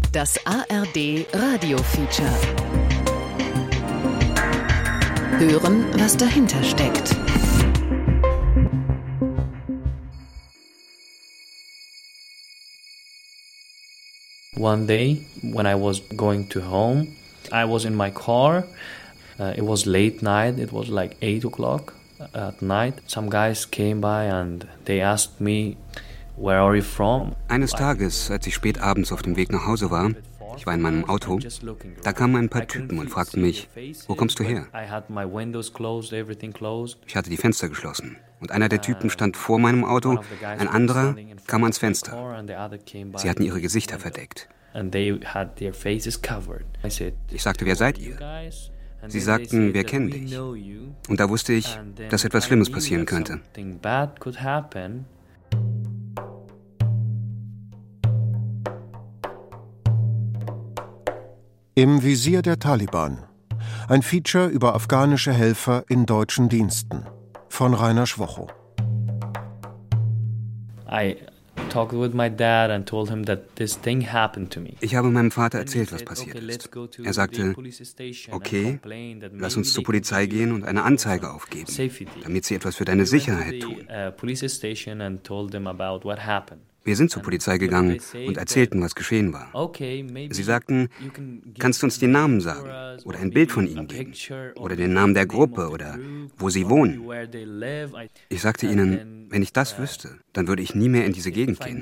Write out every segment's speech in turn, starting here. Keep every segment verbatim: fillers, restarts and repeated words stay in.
Das A R D Radio-Feature. Hören, was dahinter steckt. One day, when I was going to home, I was in my car. Uh, it was late night. It was like eight o'clock at night. Some guys came by and they asked me, "Where are you from?" Eines Tages, als ich spät abends auf dem Weg nach Hause war, ich war in meinem Auto, da kamen ein paar Typen und fragten mich, wo kommst du her? Ich hatte die Fenster geschlossen und einer der Typen stand vor meinem Auto, ein anderer kam ans Fenster. Sie hatten ihre Gesichter verdeckt. Ich sagte, wer seid ihr? Sie sagten, wir kennen dich. Und da wusste ich, dass etwas Schlimmes passieren könnte. Im Visier der Taliban. Ein Feature über afghanische Helfer in deutschen Diensten. Von Rainer Schwocho. Ich habe meinem Vater erzählt, was passiert ist. Er sagte, okay, lass uns zur Polizei gehen und eine Anzeige aufgeben, damit sie etwas für deine Sicherheit tun. Wir sind zur Polizei gegangen und erzählten, was geschehen war. Sie sagten, kannst du uns den Namen sagen oder ein Bild von ihnen geben oder den Namen der Gruppe oder wo sie wohnen. Ich sagte ihnen, wenn ich das wüsste, dann würde ich nie mehr in diese Gegend gehen.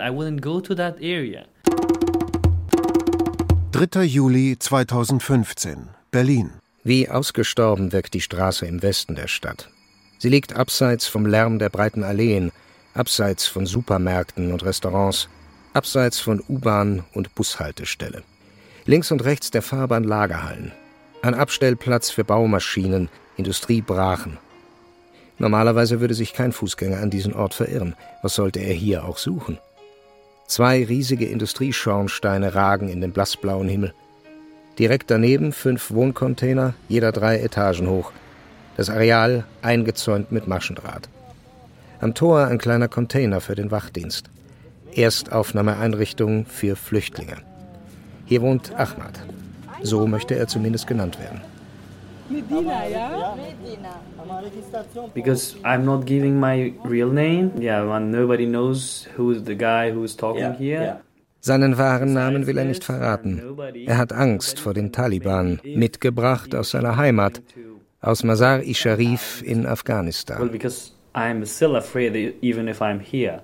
dritter Juli zweitausendfünfzehn, Berlin. Wie ausgestorben wirkt die Straße im Westen der Stadt. Sie liegt abseits vom Lärm der breiten Alleen, abseits von Supermärkten und Restaurants, abseits von U-Bahn- und Bushaltestelle. Links und rechts der Fahrbahn Lagerhallen. Ein Abstellplatz für Baumaschinen, Industriebrachen. Normalerweise würde sich kein Fußgänger an diesen Ort verirren. Was sollte er hier auch suchen? Zwei riesige Industrieschornsteine ragen in den blassblauen Himmel. Direkt daneben fünf Wohncontainer, jeder drei Etagen hoch. Das Areal eingezäunt mit Maschendraht. Am Tor ein kleiner Container für den Wachdienst. Erstaufnahmeeinrichtung für Flüchtlinge. Hier wohnt Ahmad. So möchte er zumindest genannt werden. Medina, ja? Because I'm not giving my real name. Yeah, when nobody knows who's the guy who's talking here. Seinen wahren Namen will er nicht verraten. Er hat Angst vor den Taliban, mitgebracht aus seiner Heimat, aus Mazar-i-Sharif in Afghanistan. Well, because I'm still afraid even if I'm here.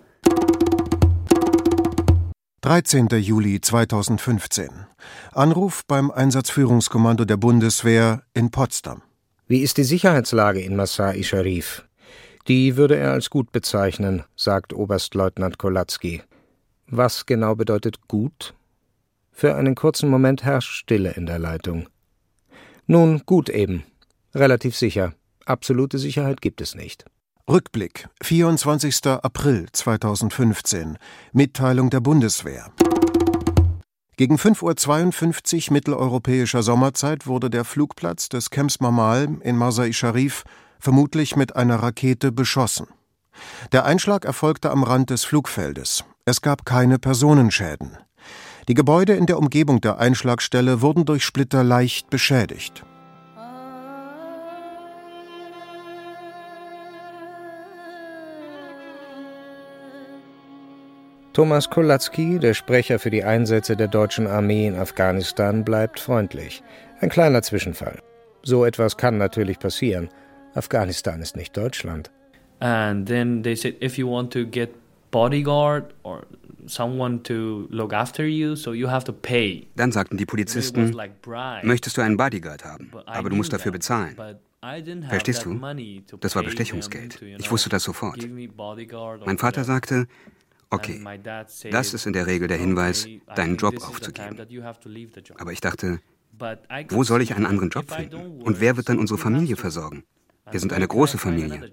dreizehnter Juli zweitausendfünfzehn. Anruf beim Einsatzführungskommando der Bundeswehr in Potsdam. Wie ist die Sicherheitslage in Mazar-i-Sharif? Die würde er als gut bezeichnen, sagt Oberstleutnant Kolatzky. Was genau bedeutet gut? Für einen kurzen Moment herrscht Stille in der Leitung. Nun, gut eben. Relativ sicher. Absolute Sicherheit gibt es nicht. Rückblick, vierundzwanzigster April zweitausendfünfzehn. Mitteilung der Bundeswehr. Gegen fünf Uhr zweiundfünfzig mitteleuropäischer Sommerzeit wurde der Flugplatz des Camps Marmal in Mazar-i-Sharif vermutlich mit einer Rakete beschossen. Der Einschlag erfolgte am Rand des Flugfeldes. Es gab keine Personenschäden. Die Gebäude in der Umgebung der Einschlagstelle wurden durch Splitter leicht beschädigt. Thomas Kolatzky, der Sprecher für die Einsätze der deutschen Armee in Afghanistan, bleibt freundlich. Ein kleiner Zwischenfall. So etwas kann natürlich passieren. Afghanistan ist nicht Deutschland. And then they said, if you want to get bodyguard or someone to look after you, so you have to pay. Dann sagten die Polizisten, möchtest du einen Bodyguard haben, aber du musst dafür bezahlen. Verstehst du? Das war Bestechungsgeld. Ich wusste das sofort. Mein Vater sagte, okay, das ist in der Regel der Hinweis, deinen Job aufzugeben. Aber ich dachte, wo soll ich einen anderen Job finden? Und wer wird dann unsere Familie versorgen? Wir sind eine große Familie.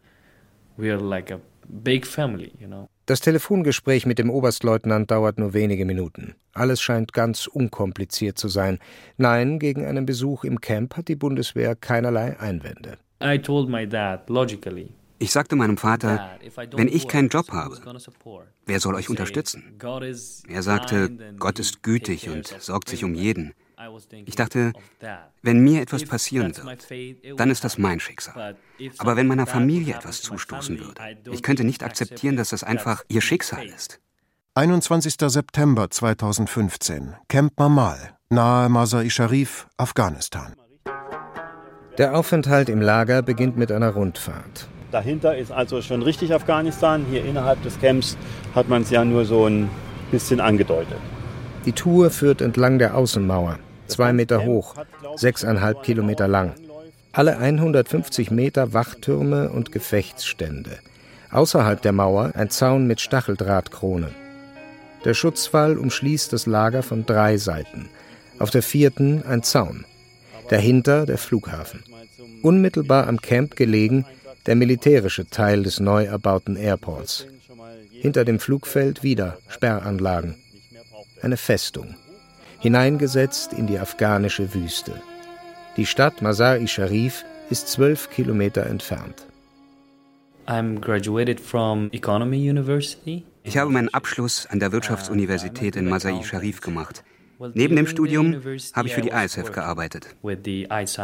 Das Telefongespräch mit dem Oberstleutnant dauert nur wenige Minuten. Alles scheint ganz unkompliziert zu sein. Nein, gegen einen Besuch im Camp hat die Bundeswehr keinerlei Einwände. I told my dad, logically, Ich sagte meinem Vater, wenn ich keinen Job habe, wer soll euch unterstützen? Er sagte, Gott ist gütig und sorgt sich um jeden. Ich dachte, wenn mir etwas passieren wird, dann ist das mein Schicksal. Aber wenn meiner Familie etwas zustoßen würde, ich könnte nicht akzeptieren, dass das einfach ihr Schicksal ist. einundzwanzigster September zweitausendfünfzehn, Camp Mammal, nahe Mazar-i Sharif, Afghanistan. Der Aufenthalt im Lager beginnt mit einer Rundfahrt. Dahinter ist also schon richtig Afghanistan. Hier innerhalb des Camps hat man es ja nur so ein bisschen angedeutet. Die Tour führt entlang der Außenmauer, zwei Meter hoch, sechseinhalb Kilometer lang. Alle hundertfünfzig Meter Wachtürme und Gefechtsstände. Außerhalb der Mauer ein Zaun mit Stacheldrahtkrone. Der Schutzwall umschließt das Lager von drei Seiten. Auf der vierten ein Zaun. Dahinter der Flughafen. Unmittelbar am Camp gelegen der militärische Teil des neu erbauten Airports. Hinter dem Flugfeld wieder Sperranlagen. Eine Festung. Hineingesetzt in die afghanische Wüste. Die Stadt Mazar-i Sharif ist zwölf Kilometer entfernt. I'm graduated from Economy University. Ich habe meinen Abschluss an der Wirtschaftsuniversität in Mazar-i Sharif gemacht. Neben dem Studium habe ich für die I S A F gearbeitet. I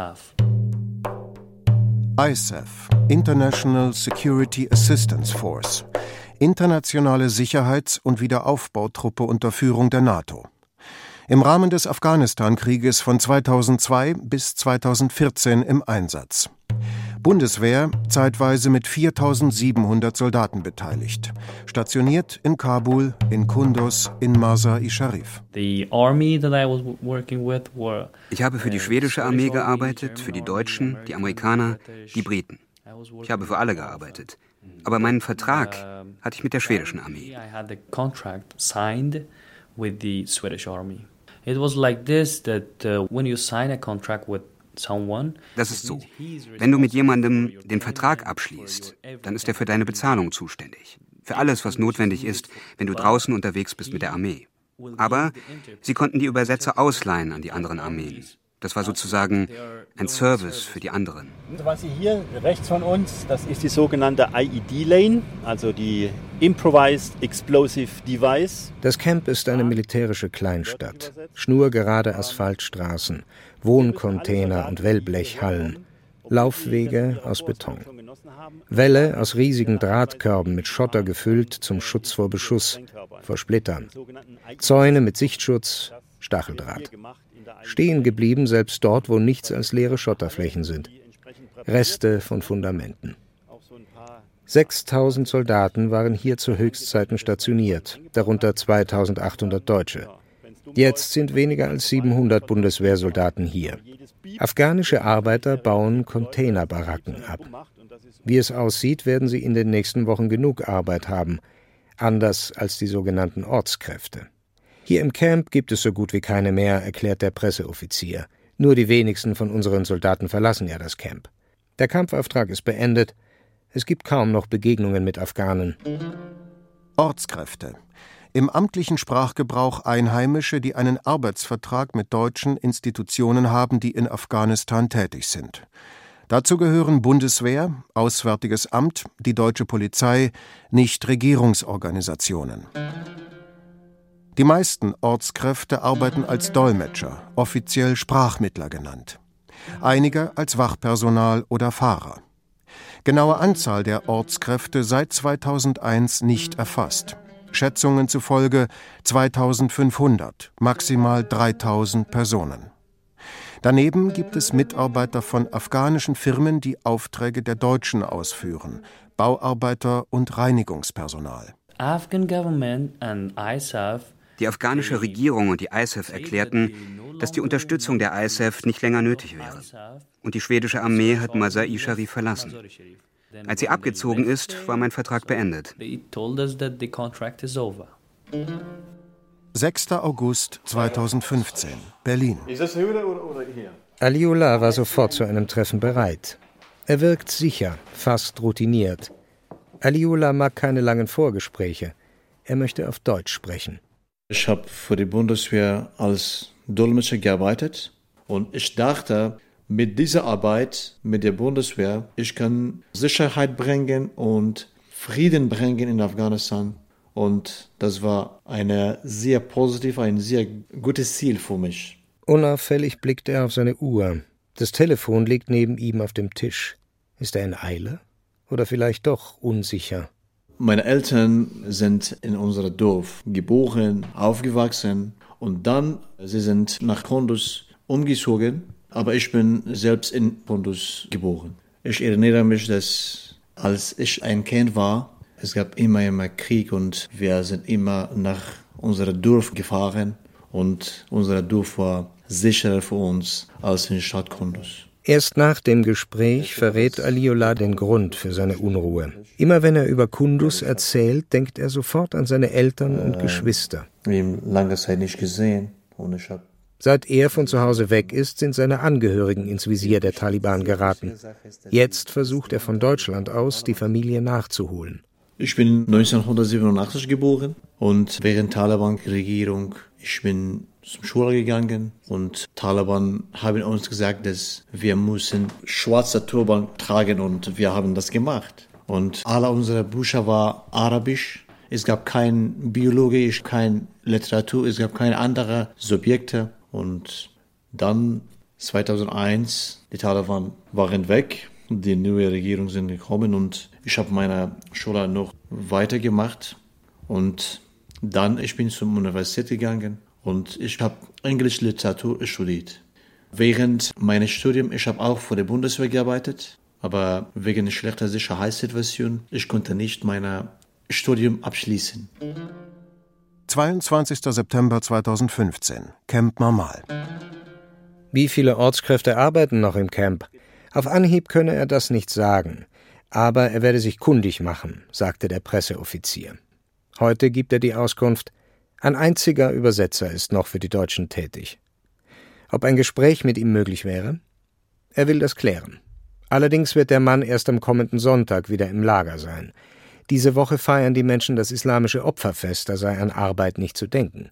S A F, International Security Assistance Force, internationale Sicherheits- und Wiederaufbautruppe unter Führung der NATO. Im Rahmen des Afghanistan-Krieges von zweitausendzwei bis zweitausendvierzehn im Einsatz. Bundeswehr, zeitweise mit viertausendsiebenhundert Soldaten beteiligt. Stationiert in Kabul, in Kunduz, in Mazar-i Sharif. The army that I was working with were, ich habe für die schwedische Armee gearbeitet, für die Deutschen, die Amerikaner, die Briten. Ich habe für alle gearbeitet. Aber meinen Vertrag hatte ich mit der schwedischen Armee. I had the contract signed with the Swedish Army. It was like this that uh, when you sign a contract with someone, das ist so. Wenn du mit jemandem den Vertrag abschließt, dann ist er für deine Bezahlung zuständig. Für alles, was notwendig ist, wenn du draußen unterwegs bist mit der Armee. Aber sie konnten die Übersetzer ausleihen an die anderen Armeen. Das war sozusagen ein Service für die anderen. Was Sie hier rechts von uns, das ist die sogenannte I E D-Lane, also die Improvised Explosive Device. Das Camp ist eine militärische Kleinstadt. Schnurgerade Asphaltstraßen, Wohncontainer und Wellblechhallen, Laufwege aus Beton. Wälle aus riesigen Drahtkörben mit Schotter gefüllt zum Schutz vor Beschuss, vor Splittern. Zäune mit Sichtschutz, Stacheldraht. Stehen geblieben, selbst dort, wo nichts als leere Schotterflächen sind. Reste von Fundamenten. sechstausend Soldaten waren hier zu Höchstzeiten stationiert, darunter zweitausendachthundert Deutsche. Jetzt sind weniger als siebenhundert Bundeswehrsoldaten hier. Afghanische Arbeiter bauen Containerbaracken ab. Wie es aussieht, werden sie in den nächsten Wochen genug Arbeit haben, anders als die sogenannten Ortskräfte. Hier im Camp gibt es so gut wie keine mehr, erklärt der Presseoffizier. Nur die wenigsten von unseren Soldaten verlassen ja das Camp. Der Kampfauftrag ist beendet. Es gibt kaum noch Begegnungen mit Afghanen. Ortskräfte. Im amtlichen Sprachgebrauch Einheimische, die einen Arbeitsvertrag mit deutschen Institutionen haben, die in Afghanistan tätig sind. Dazu gehören Bundeswehr, Auswärtiges Amt, die deutsche Polizei, Nichtregierungsorganisationen. Die meisten Ortskräfte arbeiten als Dolmetscher, offiziell Sprachmittler genannt. Einige als Wachpersonal oder Fahrer. Genaue Anzahl der Ortskräfte seit zweitausendeins nicht erfasst. Schätzungen zufolge zweitausendfünfhundert, maximal dreitausend Personen. Daneben gibt es Mitarbeiter von afghanischen Firmen, die Aufträge der Deutschen ausführen, Bauarbeiter und Reinigungspersonal. Afghan government and I S A F. Die afghanische Regierung und die I S A F erklärten, dass die Unterstützung der I S A F nicht länger nötig wäre. Und die schwedische Armee hat Mazar-i Sharif verlassen. Als sie abgezogen ist, war mein Vertrag beendet. sechster August zweitausendfünfzehn, Berlin. Aliullah war sofort zu einem Treffen bereit. Er wirkt sicher, fast routiniert. Aliullah mag keine langen Vorgespräche. Er möchte auf Deutsch sprechen. Ich habe für die Bundeswehr als Dolmetscher gearbeitet und ich dachte, mit dieser Arbeit, mit der Bundeswehr, ich kann Sicherheit bringen und Frieden bringen in Afghanistan. Und das war eine sehr positive, ein sehr gutes Ziel für mich. Unauffällig blickt er auf seine Uhr. Das Telefon liegt neben ihm auf dem Tisch. Ist er in Eile? Oder vielleicht doch unsicher? Meine Eltern sind in unserem Dorf geboren, aufgewachsen und dann sie sind nach Kunduz umgezogen, aber ich bin selbst in Kunduz geboren. Ich erinnere mich, dass als ich ein Kind war, es gab immer, immer Krieg und wir sind immer nach unserem Dorf gefahren und unser Dorf war sicherer für uns als in Stadt Kunduz. Erst nach dem Gespräch verrät Aliullah den Grund für seine Unruhe. Immer wenn er über Kunduz erzählt, denkt er sofort an seine Eltern und äh, Geschwister. Wir haben lange Zeit nicht gesehen. Und ich hab Seit er von zu Hause weg ist, sind seine Angehörigen ins Visier der Taliban geraten. Jetzt versucht er von Deutschland aus, die Familie nachzuholen. Ich bin neunzehnhundertsiebenundachtzig geboren und während Taliban-Regierung, ich bin zur Schule gegangen und Taliban haben uns gesagt, dass wir müssen schwarze Turban tragen und wir haben das gemacht. Und alle unsere Bücher waren arabisch. Es gab kein Biologie, kein Literatur, es gab keine anderen Subjekte. Und dann zweitausendeins, die Taliban waren weg, die neue Regierung sind gekommen und ich habe meine Schule noch weitergemacht. Und dann ich bin zur Universität gegangen. Und ich habe Englisch Literatur studiert. Während meines Studiums, ich habe auch für die Bundeswehr gearbeitet, aber wegen schlechter Sicherheitssituation, ich konnte nicht mein Studium abschließen. zweiundzwanzigster September zweitausendfünfzehn, Camp Marmal. Wie viele Ortskräfte arbeiten noch im Camp? Auf Anhieb könne er das nicht sagen, aber er werde sich kundig machen, sagte der Presseoffizier. Heute gibt er die Auskunft: Ein einziger Übersetzer ist noch für die Deutschen tätig. Ob ein Gespräch mit ihm möglich wäre? Er will das klären. Allerdings wird der Mann erst am kommenden Sonntag wieder im Lager sein. Diese Woche feiern die Menschen das islamische Opferfest, da sei an Arbeit nicht zu denken.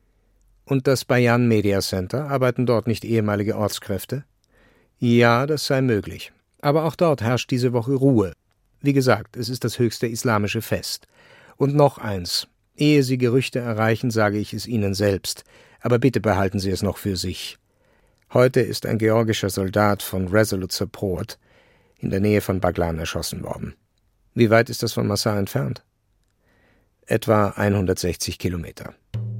Und das Bayan Media Center, arbeiten dort nicht ehemalige Ortskräfte? Ja, das sei möglich. Aber auch dort herrscht diese Woche Ruhe. Wie gesagt, es ist das höchste islamische Fest. Und noch eins: Ehe Sie Gerüchte erreichen, sage ich es Ihnen selbst, aber bitte behalten Sie es noch für sich. Heute ist ein georgischer Soldat von Resolute Support in der Nähe von Baglan erschossen worden. Wie weit ist das von Massar entfernt? Etwa hundertsechzig Kilometer.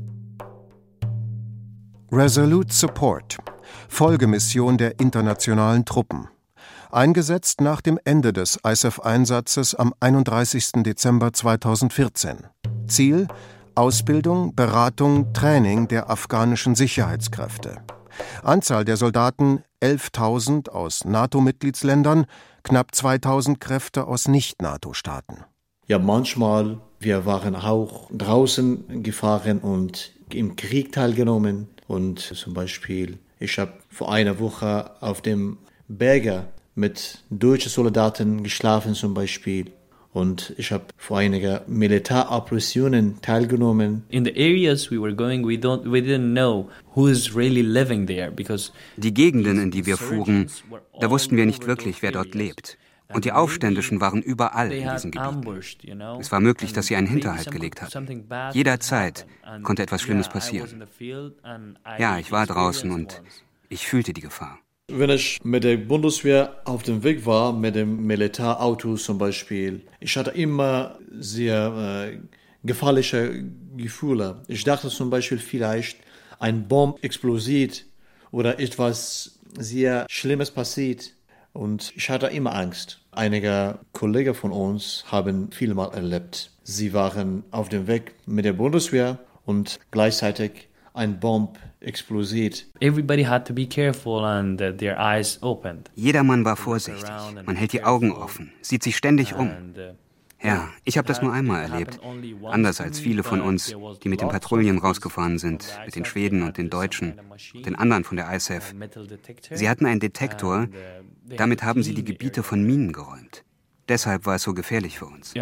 Resolute Support, Folgemission der internationalen Truppen. Eingesetzt nach dem Ende des I S A F-Einsatzes am einunddreißigsten Dezember zweitausendvierzehn. Ziel: Ausbildung, Beratung, Training der afghanischen Sicherheitskräfte. Anzahl der Soldaten elftausend aus NATO-Mitgliedsländern, knapp zweitausend Kräfte aus Nicht-NATO-Staaten. Ja, manchmal, wir waren auch draußen gefahren und im Krieg teilgenommen. Und zum Beispiel, ich habe vor einer Woche auf dem Berge mit deutschen Soldaten geschlafen zum Beispiel. Und ich habe vor einigen Militäroperationen teilgenommen. In the areas we were going, we don't, we didn't know who is really living there, because die Gegenden, in die wir fuhren, da wussten wir nicht wirklich, wer dort lebt. Und die Aufständischen waren überall in diesen Gebieten. Es war möglich, dass sie einen Hinterhalt gelegt hatten. Jederzeit konnte etwas Schlimmes passieren. Ja, ich war draußen und ich fühlte die Gefahr. Wenn ich mit der Bundeswehr auf dem Weg war, mit dem Militärauto zum Beispiel, ich hatte immer sehr äh, gefährliche Gefühle. Ich dachte zum Beispiel, vielleicht ein Bomb explodiert oder etwas sehr Schlimmes passiert. Und ich hatte immer Angst. Einige Kollegen von uns haben vielmal erlebt. Sie waren auf dem Weg mit der Bundeswehr und gleichzeitig ein Bomb explodiert. Everybody had to be careful and uh, their eyes opened. Jedermann war vorsichtig. Man hält die Augen offen, sieht sich ständig um. Ja, ich habe das nur einmal erlebt. Anders als viele von uns, die mit den Patrouillen rausgefahren sind, mit den Schweden und den Deutschen, den anderen von der I S A F. Sie hatten einen Detektor, damit haben sie die Gebiete von Minen geräumt. Deshalb war es so gefährlich für uns.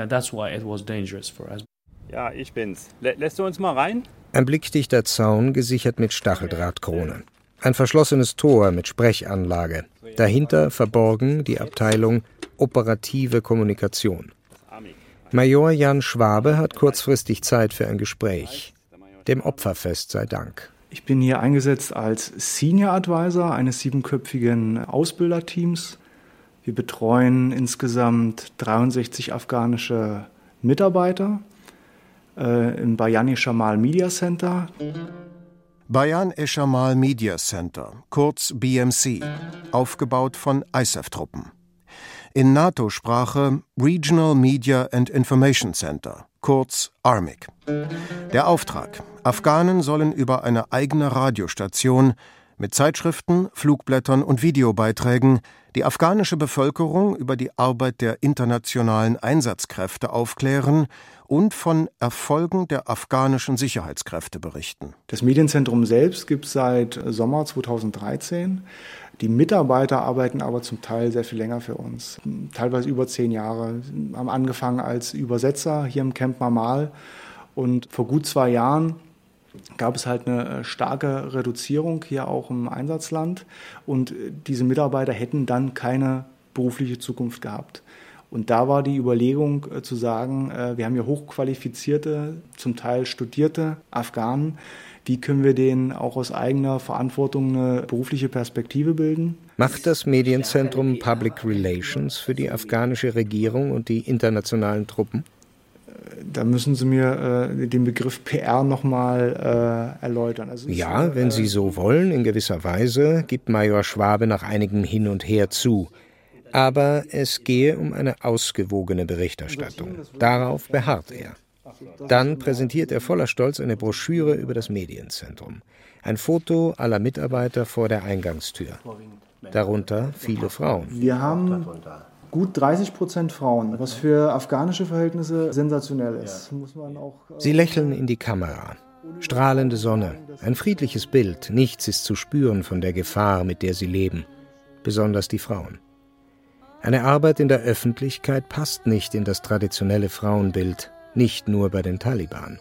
Ja, ich bin's. Lä- lässt du uns mal rein? Ein blickdichter Zaun, gesichert mit Stacheldrahtkrone. Ein verschlossenes Tor mit Sprechanlage. Dahinter verborgen die Abteilung Operative Kommunikation. Major Jan Schwabe hat kurzfristig Zeit für ein Gespräch. Dem Opferfest sei Dank. Ich bin hier eingesetzt als Senior Advisor eines siebenköpfigen Ausbilderteams. Wir betreuen insgesamt dreiundsechzig afghanische Mitarbeiter äh, im Bayan-e-Shamal Media Center. Bayan-e-Shamal Media Center, kurz B M C, aufgebaut von I S A F-Truppen. In NATO-Sprache Regional Media and Information Center, kurz A R M I C. Der Auftrag: Afghanen sollen über eine eigene Radiostation mit Zeitschriften, Flugblättern und Videobeiträgen die afghanische Bevölkerung über die Arbeit der internationalen Einsatzkräfte aufklären und von Erfolgen der afghanischen Sicherheitskräfte berichten. Das Medienzentrum selbst gibt es seit Sommer zweitausenddreizehn. Die Mitarbeiter arbeiten aber zum Teil sehr viel länger für uns, teilweise über zehn Jahre. Wir haben angefangen als Übersetzer hier im Camp Marmal und vor gut zwei Jahren gab es halt eine starke Reduzierung hier auch im Einsatzland und diese Mitarbeiter hätten dann keine berufliche Zukunft gehabt. Und da war die Überlegung äh, zu sagen, äh, wir haben hier hochqualifizierte, zum Teil studierte Afghanen. Wie können wir denen auch aus eigener Verantwortung eine berufliche Perspektive bilden? Macht das Medienzentrum Public Relations für die afghanische Regierung und die internationalen Truppen? Da müssen Sie mir äh, den Begriff P R nochmal äh, erläutern. Also ja, ist, wenn äh, Sie so wollen, in gewisser Weise, gibt Major Schwabe nach einigem Hin und Her zu. Aber es gehe um eine ausgewogene Berichterstattung. Darauf beharrt er. Dann präsentiert er voller Stolz eine Broschüre über das Medienzentrum. Ein Foto aller Mitarbeiter vor der Eingangstür. Darunter viele Frauen. Wir haben gut dreißig Prozent Frauen, was für afghanische Verhältnisse sensationell ist. Muss man auch, äh Sie lächeln in die Kamera. Strahlende Sonne, ein friedliches Bild. Nichts ist zu spüren von der Gefahr, mit der sie leben. Besonders die Frauen. Eine Arbeit in der Öffentlichkeit passt nicht in das traditionelle Frauenbild, nicht nur bei den Taliban.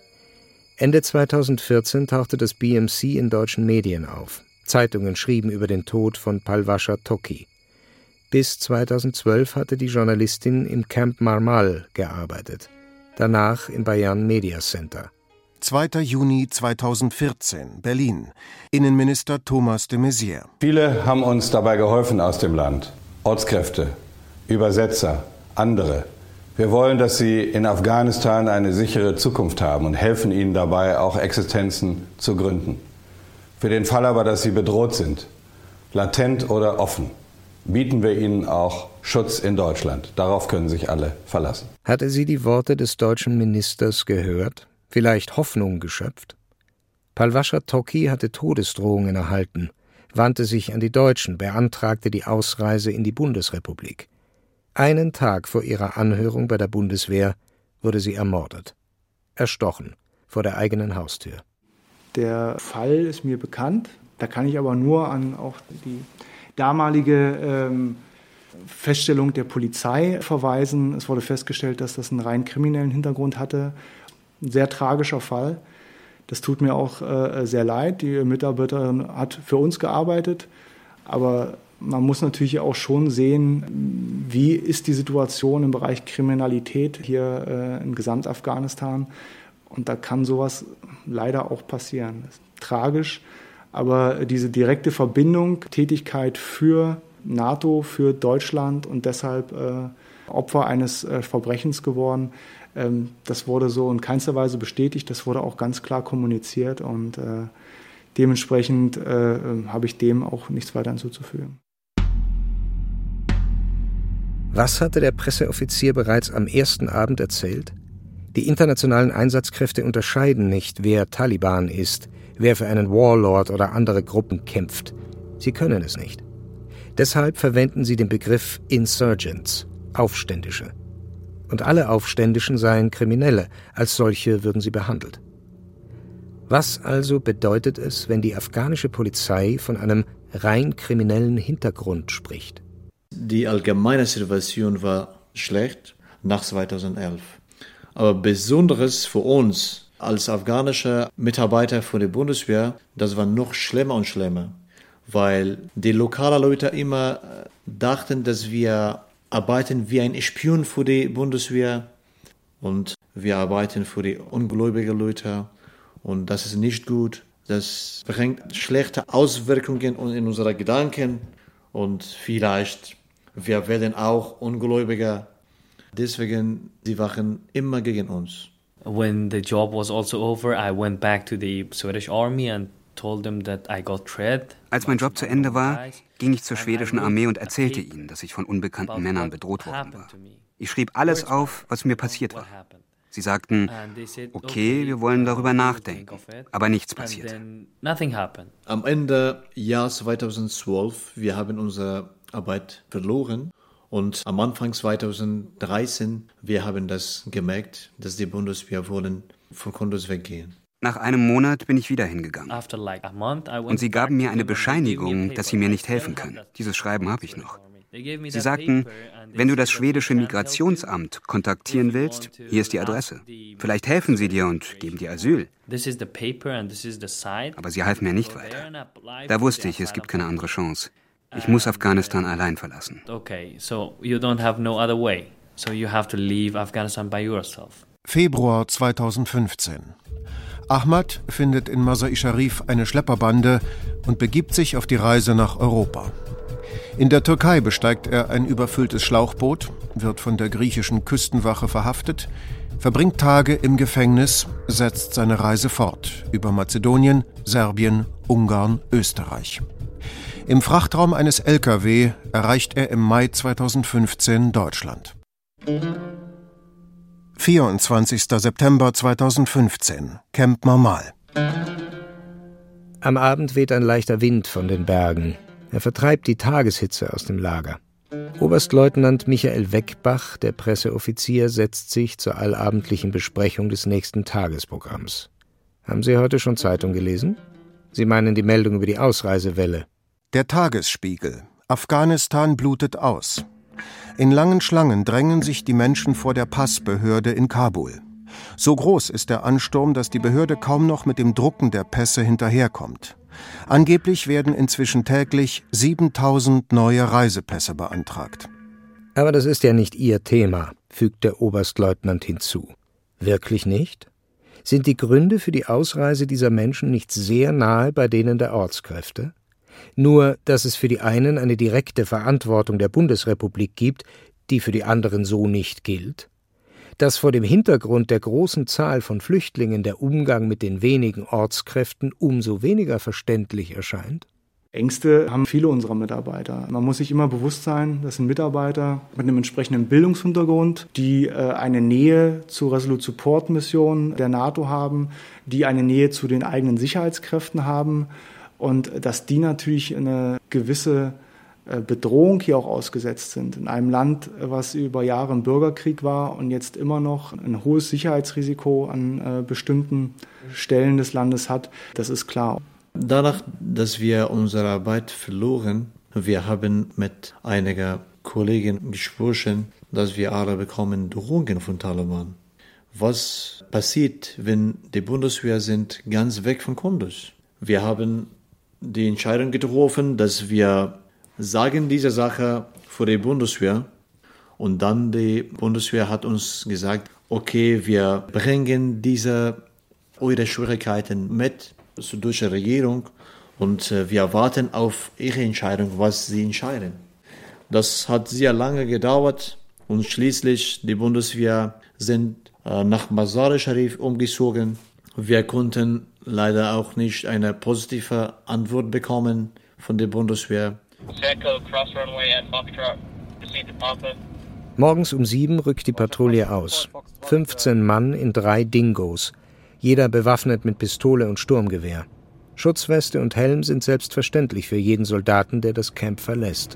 Ende zweitausendvierzehn tauchte das B M C in deutschen Medien auf. Zeitungen schrieben über den Tod von Palwascha Toki. Bis zweitausendzwölf hatte die Journalistin im Camp Marmal gearbeitet, danach im Bayan Media Center. zweiter Juni zweitausendvierzehn, Berlin. Innenminister Thomas de Maizière. Viele haben uns dabei geholfen aus dem Land. Ortskräfte, Übersetzer, andere. Wir wollen, dass sie in Afghanistan eine sichere Zukunft haben und helfen ihnen dabei, auch Existenzen zu gründen. Für den Fall aber, dass sie bedroht sind, latent oder offen, bieten wir ihnen auch Schutz in Deutschland. Darauf können sich alle verlassen. Hatte sie die Worte des deutschen Ministers gehört? Vielleicht Hoffnung geschöpft? Palwascha Toki hatte Todesdrohungen erhalten, wandte sich an die Deutschen, beantragte die Ausreise in die Bundesrepublik. Einen Tag vor ihrer Anhörung bei der Bundeswehr wurde sie ermordet. Erstochen vor der eigenen Haustür. Der Fall ist mir bekannt. Da kann ich aber nur an auch die damalige ähm, Feststellung der Polizei verweisen. Es wurde festgestellt, dass das einen rein kriminellen Hintergrund hatte. Ein sehr tragischer Fall. Das tut mir auch äh, sehr leid. Die Mitarbeiterin hat für uns gearbeitet. Aber man muss natürlich auch schon sehen, wie ist die Situation im Bereich Kriminalität hier äh, in Gesamtafghanistan. Und da kann sowas leider auch passieren. Das ist tragisch. Aber diese direkte Verbindung, Tätigkeit für NATO, für Deutschland und deshalb äh, Opfer eines äh, Verbrechens geworden, ähm, das wurde so in keinster Weise bestätigt. Das wurde auch ganz klar kommuniziert und äh, dementsprechend äh, habe ich dem auch nichts weiter hinzuzufügen. Was hatte der Presseoffizier bereits am ersten Abend erzählt? Die internationalen Einsatzkräfte unterscheiden nicht, wer Taliban ist, wer für einen Warlord oder andere Gruppen kämpft. Sie können es nicht. Deshalb verwenden sie den Begriff Insurgents, Aufständische. Und alle Aufständischen seien Kriminelle, als solche würden sie behandelt. Was also bedeutet es, wenn die afghanische Polizei von einem rein kriminellen Hintergrund spricht? Die allgemeine Situation war schlecht nach zweitausendelf. Aber Besonderes für uns Als afghanischer Mitarbeiter für die Bundeswehr, das war noch schlimmer und schlimmer, weil die lokalen Leute immer dachten, dass wir arbeiten wie ein Spion für die Bundeswehr und wir arbeiten für die ungläubigen Leute und das ist nicht gut. Das bringt schlechte Auswirkungen in unsere Gedanken und vielleicht wir werden auch Ungläubiger. Deswegen, sie waren immer gegen uns. When the job was also over, I went back to the Swedish Army and told them that I got threatened. Als mein Job zu Ende war, ging ich zur schwedischen Armee und erzählte ihnen, dass ich von unbekannten Männern bedroht worden war. Ich schrieb alles auf, was mir passiert war. Sie sagten, okay, wir wollen darüber nachdenken, aber nichts passierte. Am Ende Jahr zweitausendzwölf, wir haben unsere Arbeit verloren und am Anfang zweitausenddreizehn, wir haben das gemerkt, dass die Bundeswehr wollen von Kunduz weggehen. Nach einem Monat bin ich wieder hingegangen. Und sie gaben mir eine Bescheinigung, dass sie mir nicht helfen können. Dieses Schreiben habe ich noch. Sie sagten, wenn du das schwedische Migrationsamt kontaktieren willst, hier ist die Adresse. Vielleicht helfen sie dir und geben dir Asyl. Aber sie halfen mir nicht weiter. Da wusste ich, es gibt keine andere Chance. Ich muss Afghanistan allein verlassen. Okay, so you don't have no other way. So you have to leave Afghanistan by yourself. Februar zweitausendfünfzehn. Ahmad findet in Masai Sharif eine Schlepperbande und begibt sich auf die Reise nach Europa. In der Türkei besteigt er ein überfülltes Schlauchboot, wird von der griechischen Küstenwache verhaftet, verbringt Tage im Gefängnis, setzt seine Reise fort über Mazedonien, Serbien, Ungarn, Österreich. Im Frachtraum eines L K W erreicht er im Mai zweitausendfünfzehn Deutschland. vierundzwanzigster September zweitausendfünfzehn, Camp Marmal. Am Abend weht ein leichter Wind von den Bergen. Er vertreibt die Tageshitze aus dem Lager. Oberstleutnant Michael Weckbach, der Presseoffizier, setzt sich zur allabendlichen Besprechung des nächsten Tagesprogramms. Haben Sie heute schon Zeitung gelesen? Sie meinen die Meldung über die Ausreisewelle. Der Tagesspiegel. Afghanistan blutet aus. In langen Schlangen drängen sich die Menschen vor der Passbehörde in Kabul. So groß ist der Ansturm, dass die Behörde kaum noch mit dem Drucken der Pässe hinterherkommt. Angeblich werden inzwischen täglich siebentausend neue Reisepässe beantragt. Aber das ist ja nicht Ihr Thema, fügt der Oberstleutnant hinzu. Wirklich nicht? Sind die Gründe für die Ausreise dieser Menschen nicht sehr nahe bei denen der Ortskräfte? Nur, dass es für die einen eine direkte Verantwortung der Bundesrepublik gibt, die für die anderen so nicht gilt? Dass vor dem Hintergrund der großen Zahl von Flüchtlingen der Umgang mit den wenigen Ortskräften umso weniger verständlich erscheint? Ängste haben viele unserer Mitarbeiter. Man muss sich immer bewusst sein, das sind Mitarbeiter mit einem entsprechenden Bildungshintergrund, die äh, eine Nähe zur Resolute Support Mission der NATO haben, die eine Nähe zu den eigenen Sicherheitskräften haben und dass die natürlich eine gewisse Bedrohung hier auch ausgesetzt sind. In einem Land, was über Jahre im Bürgerkrieg war und jetzt immer noch ein hohes Sicherheitsrisiko an äh, bestimmten Stellen des Landes hat, das ist klar. Danach, dass wir unsere Arbeit verloren, wir haben mit einiger Kollegen gesprochen, dass wir alle bekommen Drohungen von Taliban. Was passiert, wenn die Bundeswehr sind ganz weg von Kunduz? Wir haben die Entscheidung getroffen, dass wir sagen diese Sache vor der Bundeswehr und dann die Bundeswehr hat uns gesagt, okay, wir bringen diese eure Schwierigkeiten mit zur deutschen Regierung und wir warten auf ihre Entscheidung, was sie entscheiden. Das hat sehr lange gedauert und schließlich die Bundeswehr sind nach Mazar-e Sharif umgezogen. Wir konnten leider auch nicht eine positive Antwort bekommen von der Bundeswehr. Morgens um sieben rückt die Patrouille aus. fünfzehn Mann in drei Dingos, jeder bewaffnet mit Pistole und Sturmgewehr. Schutzweste und Helm sind selbstverständlich für jeden Soldaten, der das Camp verlässt.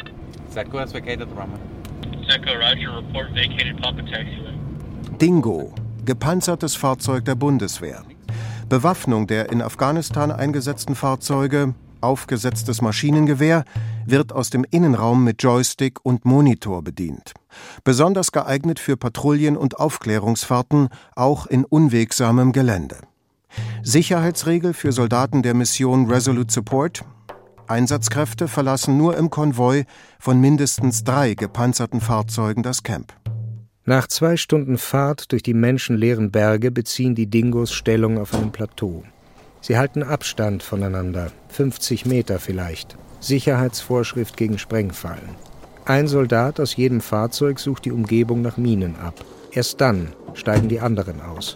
Dingo, gepanzertes Fahrzeug der Bundeswehr. Bewaffnung der in Afghanistan eingesetzten Fahrzeuge, aufgesetztes Maschinengewehr, wird aus dem Innenraum mit Joystick und Monitor bedient. Besonders geeignet für Patrouillen und Aufklärungsfahrten, auch in unwegsamem Gelände. Sicherheitsregel für Soldaten der Mission Resolute Support: Einsatzkräfte verlassen nur im Konvoi von mindestens drei gepanzerten Fahrzeugen das Camp. Nach zwei Stunden Fahrt durch die menschenleeren Berge beziehen die Dingos Stellung auf einem Plateau. Sie halten Abstand voneinander, fünfzig Meter vielleicht. Sicherheitsvorschrift gegen Sprengfallen. Ein Soldat aus jedem Fahrzeug sucht die Umgebung nach Minen ab. Erst dann steigen die anderen aus.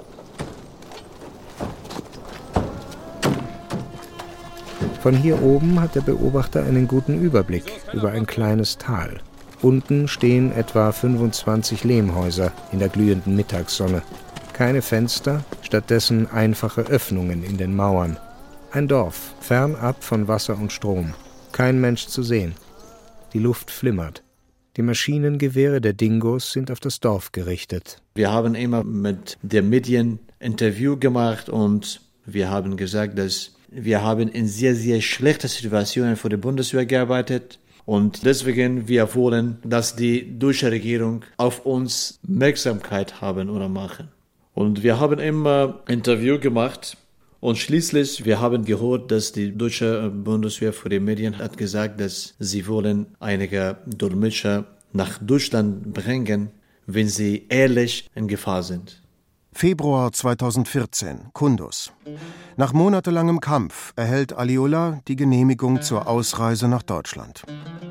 Von hier oben hat der Beobachter einen guten Überblick über ein kleines Tal. Unten stehen etwa fünfundzwanzig Lehmhäuser in der glühenden Mittagssonne. Keine Fenster, stattdessen einfache Öffnungen in den Mauern. Ein Dorf, fernab von Wasser und Strom. Kein Mensch zu sehen. Die Luft flimmert. Die Maschinengewehre der Dingos sind auf das Dorf gerichtet. Wir haben immer mit den Medien Interview gemacht und wir haben gesagt, dass wir haben in sehr, sehr schlechten Situationen für die Bundeswehr gearbeitet. Und deswegen wir wollen, dass die deutsche Regierung auf uns Aufmerksamkeit haben oder machen. Und wir haben immer Interview gemacht und schließlich wir haben gehört, dass die deutsche Bundeswehr für die Medien hat gesagt, dass sie wollen einige Dolmetscher nach Deutschland bringen, wenn sie ehrlich in Gefahr sind. Februar zweitausendvierzehn, Kunduz. Nach monatelangem Kampf erhält Aliullah die Genehmigung zur Ausreise nach Deutschland.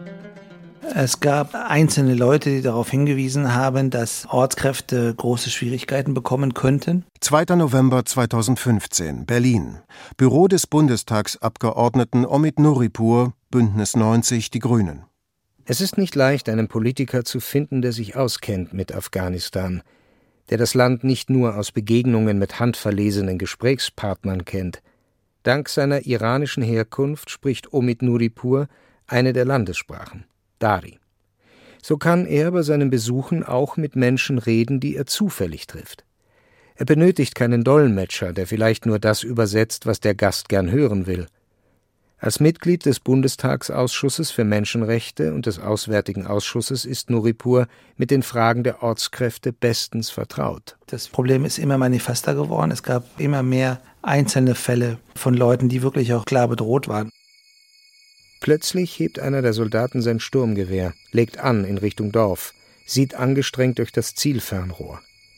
Es gab einzelne Leute, die darauf hingewiesen haben, dass Ortskräfte große Schwierigkeiten bekommen könnten. zweiter November zweitausendfünfzehn, Berlin. Büro des Bundestagsabgeordneten Omid Nuripur, Bündnis neunzig, die Grünen. Es ist nicht leicht, einen Politiker zu finden, der sich auskennt mit Afghanistan, der das Land nicht nur aus Begegnungen mit handverlesenen Gesprächspartnern kennt. Dank seiner iranischen Herkunft spricht Omid Nuripur eine der Landessprachen, Dari. So kann er bei seinen Besuchen auch mit Menschen reden, die er zufällig trifft. Er benötigt keinen Dolmetscher, der vielleicht nur das übersetzt, was der Gast gern hören will. Als Mitglied des Bundestagsausschusses für Menschenrechte und des Auswärtigen Ausschusses ist Nuripur mit den Fragen der Ortskräfte bestens vertraut. Das Problem ist immer manifester geworden. Es gab immer mehr einzelne Fälle von Leuten, die wirklich auch klar bedroht waren. Plötzlich hebt einer der Soldaten sein Sturmgewehr, legt an in Richtung Dorf, sieht angestrengt durch das Zielfernrohr.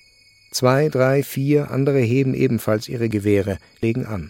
Zwei, drei, vier andere heben ebenfalls ihre Gewehre, legen an.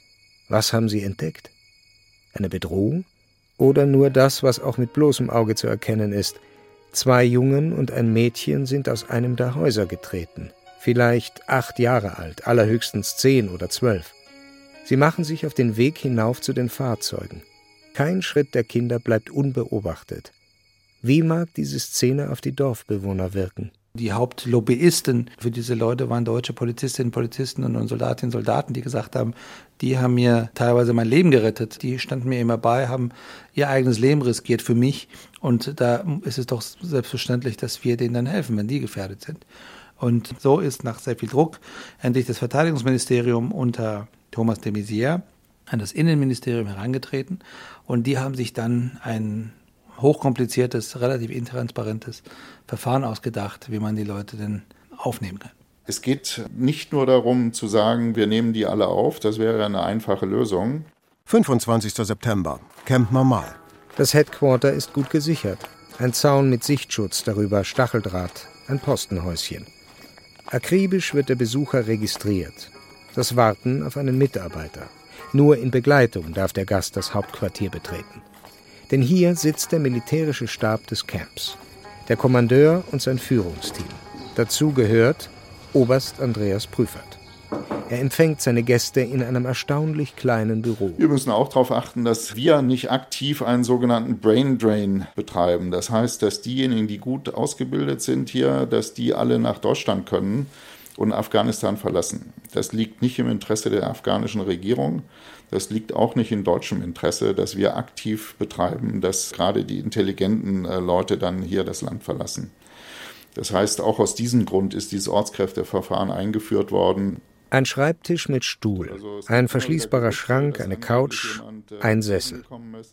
Was haben sie entdeckt? Eine Bedrohung? Oder nur das, was auch mit bloßem Auge zu erkennen ist? Zwei Jungen und ein Mädchen sind aus einem der Häuser getreten. Vielleicht acht Jahre alt, allerhöchstens zehn oder zwölf. Sie machen sich auf den Weg hinauf zu den Fahrzeugen. Kein Schritt der Kinder bleibt unbeobachtet. Wie mag diese Szene auf die Dorfbewohner wirken? Die Hauptlobbyisten für diese Leute waren deutsche Polizistinnen und Polizisten und Soldatinnen und Soldaten, die gesagt haben, die haben mir teilweise mein Leben gerettet. Die standen mir immer bei, haben ihr eigenes Leben riskiert für mich. Und da ist es doch selbstverständlich, dass wir denen dann helfen, wenn die gefährdet sind. Und so ist nach sehr viel Druck endlich das Verteidigungsministerium unter Thomas de Maizière an das Innenministerium herangetreten. Und die haben sich dann ein hochkompliziertes, relativ intransparentes Verfahren ausgedacht, wie man die Leute denn aufnehmen kann. Es geht nicht nur darum zu sagen, wir nehmen die alle auf, das wäre eine einfache Lösung. fünfundzwanzigster September, Camp Marmal. Das Headquarter ist gut gesichert. Ein Zaun mit Sichtschutz, darüber Stacheldraht, ein Postenhäuschen. Akribisch wird der Besucher registriert. Das Warten auf einen Mitarbeiter. Nur in Begleitung darf der Gast das Hauptquartier betreten. Denn hier sitzt der militärische Stab des Camps, der Kommandeur und sein Führungsteam. Dazu gehört Oberst Andreas Prüfert. Er empfängt seine Gäste in einem erstaunlich kleinen Büro. Wir müssen auch darauf achten, dass wir nicht aktiv einen sogenannten Brain Drain betreiben. Das heißt, dass diejenigen, die gut ausgebildet sind hier, dass die alle nach Deutschland können und Afghanistan verlassen. Das liegt nicht im Interesse der afghanischen Regierung. Das liegt auch nicht in deutschem Interesse, dass wir aktiv betreiben, dass gerade die intelligenten Leute dann hier das Land verlassen. Das heißt, auch aus diesem Grund ist dieses Ortskräfteverfahren eingeführt worden. Ein Schreibtisch mit Stuhl, ein verschließbarer Schrank, eine Couch, ein Sessel.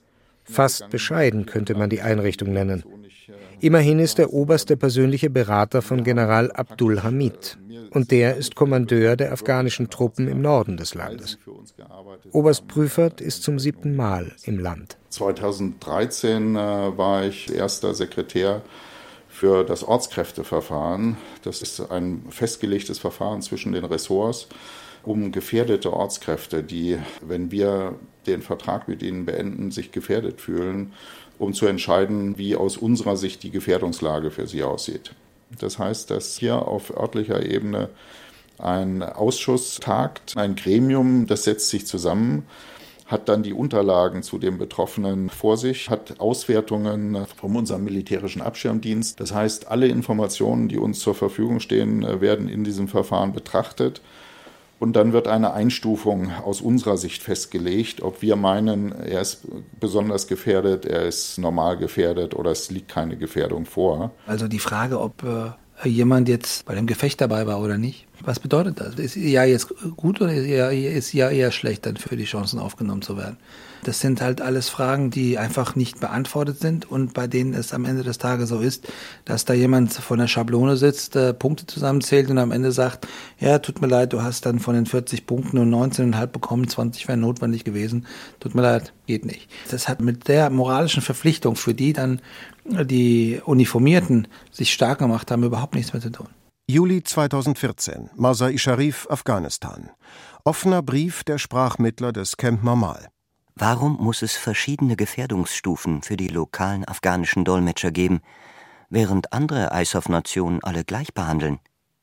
Fast bescheiden könnte man die Einrichtung nennen. Immerhin ist er oberster persönlicher Berater von General Abdul Hamid. Und der ist Kommandeur der afghanischen Truppen im Norden des Landes. Oberst Prüfert ist zum siebten Mal im Land. zweitausenddreizehn äh, war ich erster Sekretär für das Ortskräfteverfahren. Das ist ein festgelegtes Verfahren zwischen den Ressorts, um gefährdete Ortskräfte, die, wenn wir den Vertrag mit ihnen beenden, sich gefährdet fühlen, um zu entscheiden, wie aus unserer Sicht die Gefährdungslage für sie aussieht. Das heißt, dass hier auf örtlicher Ebene ein Ausschuss tagt, ein Gremium, das setzt sich zusammen, hat dann die Unterlagen zu dem Betroffenen vor sich, hat Auswertungen von unserem militärischen Abschirmdienst. Das heißt, alle Informationen, die uns zur Verfügung stehen, werden in diesem Verfahren betrachtet. Und dann wird eine Einstufung aus unserer Sicht festgelegt, ob wir meinen, er ist besonders gefährdet, er ist normal gefährdet oder es liegt keine Gefährdung vor. Also die Frage, ob äh, jemand jetzt bei dem Gefecht dabei war oder nicht, was bedeutet das? Ist ja jetzt gut oder ist ja, ist ja eher schlecht dann für die Chancen aufgenommen zu werden? Das sind halt alles Fragen, die einfach nicht beantwortet sind und bei denen es am Ende des Tages so ist, dass da jemand von der Schablone sitzt, äh, Punkte zusammenzählt und am Ende sagt, ja, tut mir leid, du hast dann von den vierzig Punkten nur neunzehn Komma fünf bekommen, zwanzig wären notwendig gewesen, tut mir leid, geht nicht. Das hat mit der moralischen Verpflichtung, für die dann die Uniformierten sich stark gemacht haben, überhaupt nichts mehr zu tun. Juli zweitausendvierzehn, Masar-i-Sharif, Afghanistan. Offener Brief der Sprachmittler des Camp Marmal. Warum muss es verschiedene Gefährdungsstufen für die lokalen afghanischen Dolmetscher geben, während andere I S A F-Nationen alle gleich behandeln?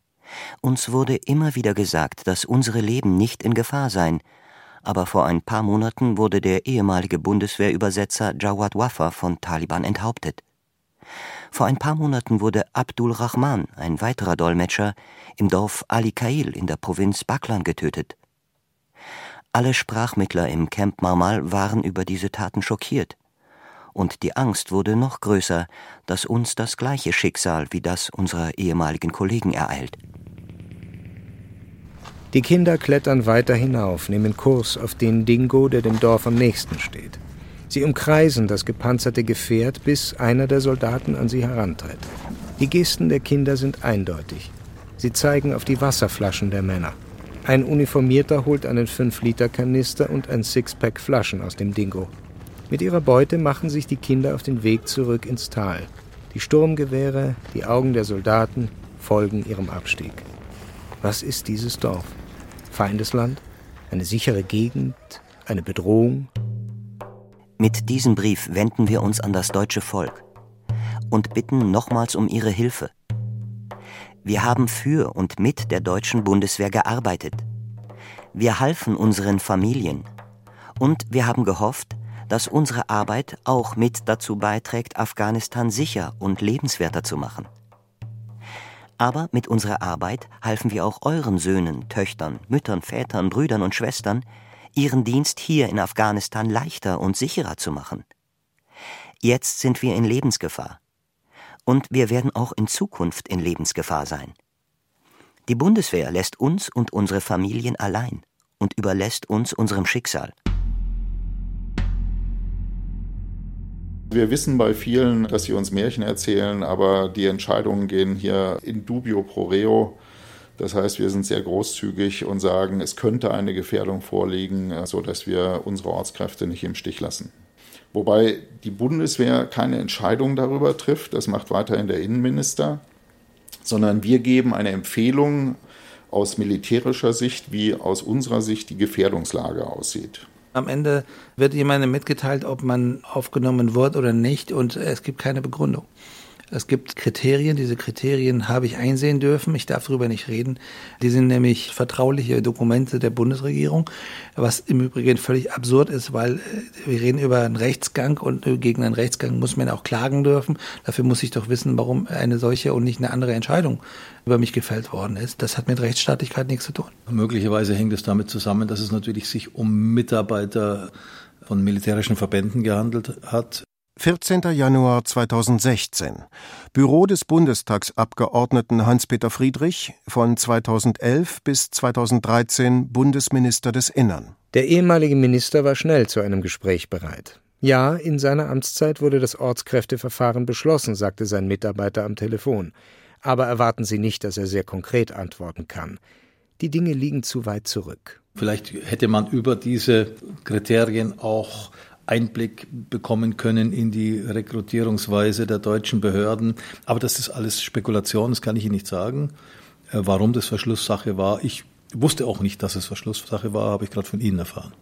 Uns wurde immer wieder gesagt, dass unsere Leben nicht in Gefahr seien, aber vor ein paar Monaten wurde der ehemalige Bundeswehrübersetzer Jawad Wafa von Taliban enthauptet. Vor ein paar Monaten wurde Abdul Rahman, ein weiterer Dolmetscher, im Dorf Ali Kail in der Provinz Baklan getötet. Alle Sprachmittler im Camp Marmal waren über diese Taten schockiert. Und die Angst wurde noch größer, dass uns das gleiche Schicksal wie das unserer ehemaligen Kollegen ereilt. Die Kinder klettern weiter hinauf, nehmen Kurs auf den Dingo, der dem Dorf am nächsten steht. Sie umkreisen das gepanzerte Gefährt, bis einer der Soldaten an sie herantritt. Die Gesten der Kinder sind eindeutig. Sie zeigen auf die Wasserflaschen der Männer. Ein Uniformierter holt einen fünf Liter Kanister und ein Sixpack Flaschen aus dem Dingo. Mit ihrer Beute machen sich die Kinder auf den Weg zurück ins Tal. Die Sturmgewehre, die Augen der Soldaten folgen ihrem Abstieg. Was ist dieses Dorf? Feindesland? Eine sichere Gegend? Eine Bedrohung? Mit diesem Brief wenden wir uns an das deutsche Volk und bitten nochmals um ihre Hilfe. Wir haben für und mit der deutschen Bundeswehr gearbeitet. Wir halfen unseren Familien. Und wir haben gehofft, dass unsere Arbeit auch mit dazu beiträgt, Afghanistan sicher und lebenswerter zu machen. Aber mit unserer Arbeit halfen wir auch euren Söhnen, Töchtern, Müttern, Vätern, Brüdern und Schwestern, ihren Dienst hier in Afghanistan leichter und sicherer zu machen. Jetzt sind wir in Lebensgefahr. Und wir werden auch in Zukunft in Lebensgefahr sein. Die Bundeswehr lässt uns und unsere Familien allein und überlässt uns unserem Schicksal. Wir wissen bei vielen, dass sie uns Märchen erzählen, aber die Entscheidungen gehen hier in dubio pro reo. Das heißt, wir sind sehr großzügig und sagen, es könnte eine Gefährdung vorliegen, sodass wir unsere Ortskräfte nicht im Stich lassen. Wobei die Bundeswehr keine Entscheidung darüber trifft, das macht weiterhin der Innenminister, sondern wir geben eine Empfehlung aus militärischer Sicht, wie aus unserer Sicht die Gefährdungslage aussieht. Am Ende wird jemandem mitgeteilt, ob man aufgenommen wird oder nicht, und es gibt keine Begründung. Es gibt Kriterien, diese Kriterien habe ich einsehen dürfen, ich darf darüber nicht reden. Die sind nämlich vertrauliche Dokumente der Bundesregierung, was im Übrigen völlig absurd ist, weil wir reden über einen Rechtsgang und gegen einen Rechtsgang muss man auch klagen dürfen. Dafür muss ich doch wissen, warum eine solche und nicht eine andere Entscheidung über mich gefällt worden ist. Das hat mit Rechtsstaatlichkeit nichts zu tun. Möglicherweise hängt es damit zusammen, dass es natürlich sich um Mitarbeiter von militärischen Verbänden gehandelt hat. vierzehnter Januar zweitausendsechzehn. Büro des Bundestagsabgeordneten Hans-Peter Friedrich, von zweitausendelf bis zweitausenddreizehn Bundesminister des Innern. Der ehemalige Minister war schnell zu einem Gespräch bereit. Ja, in seiner Amtszeit wurde das Ortskräfteverfahren beschlossen, sagte sein Mitarbeiter am Telefon. Aber erwarten Sie nicht, dass er sehr konkret antworten kann. Die Dinge liegen zu weit zurück. Vielleicht hätte man über diese Kriterien auch Einblick bekommen können in die Rekrutierungsweise der deutschen Behörden. Aber das ist alles Spekulation, das kann ich Ihnen nicht sagen. Warum das Verschlusssache war, ich wusste auch nicht, dass es Verschlusssache war, habe ich gerade von Ihnen erfahren.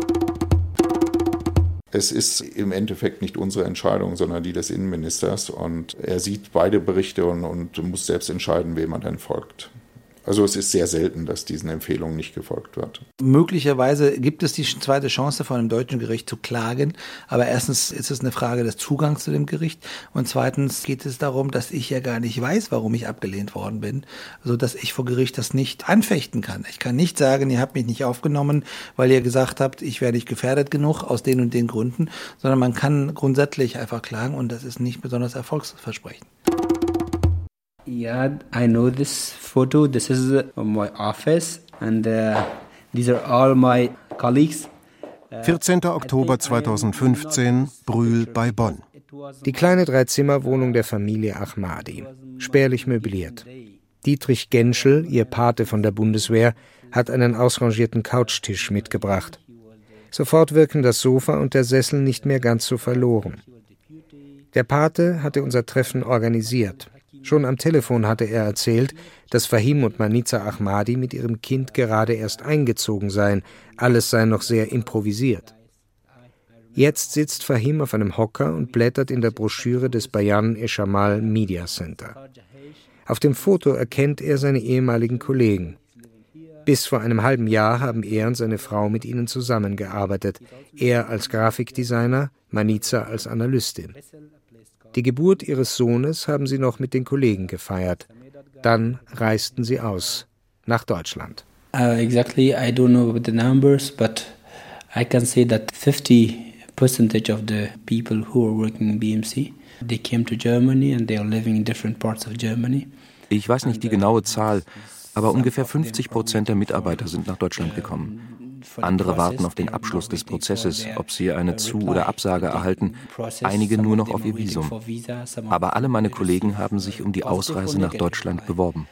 Es ist im Endeffekt nicht unsere Entscheidung, sondern die des Innenministers. Und er sieht beide Berichte und, und muss selbst entscheiden, wem er dann folgt. Also es ist sehr selten, dass diesen Empfehlungen nicht gefolgt wird. Möglicherweise gibt es die zweite Chance, vor einem deutschen Gericht zu klagen. Aber erstens ist es eine Frage des Zugangs zu dem Gericht. Und zweitens geht es darum, dass ich ja gar nicht weiß, warum ich abgelehnt worden bin, sodass ich vor Gericht das nicht anfechten kann. Ich kann nicht sagen, ihr habt mich nicht aufgenommen, weil ihr gesagt habt, ich wäre nicht gefährdet genug aus den und den Gründen, sondern man kann grundsätzlich einfach klagen und das ist nicht besonders erfolgsversprechend. Yeah, I know this photo. This is my office and uh, these are all my colleagues. vierzehnten Oktober zweitausendfünfzehn, Brühl bei Bonn. Die kleine Dreizimmerwohnung der Familie Ahmadi, spärlich möbliert. Dietrich Genschel, ihr Pate von der Bundeswehr, hat einen ausrangierten Couchtisch mitgebracht. Sofort wirken das Sofa und der Sessel nicht mehr ganz so verloren. Der Pate hatte unser Treffen organisiert. Schon am Telefon hatte er erzählt, dass Fahim und Manica Ahmadi mit ihrem Kind gerade erst eingezogen seien. Alles sei noch sehr improvisiert. Jetzt sitzt Fahim auf einem Hocker und blättert in der Broschüre des Bayan-e-Shamal Media Center. Auf dem Foto erkennt er seine ehemaligen Kollegen. Bis vor einem halben Jahr haben er und seine Frau mit ihnen zusammengearbeitet. Er als Grafikdesigner, Manica als Analystin. Die Geburt ihres Sohnes haben sie noch mit den Kollegen gefeiert. Dann reisten sie aus, nach Deutschland. Uh, exactly, I don't know the numbers, but I can say that fifty percent of the people who are working in B M C, they came to Germany and they are living in different parts of Germany. Ich weiß nicht die genaue Zahl, aber ungefähr fünfzig Prozent der Mitarbeiter sind nach Deutschland gekommen. Andere warten auf den Abschluss des Prozesses, ob sie eine Zu- oder Absage erhalten, einige nur noch auf ihr Visum. Aber alle meine Kollegen haben sich um die Ausreise nach Deutschland beworben.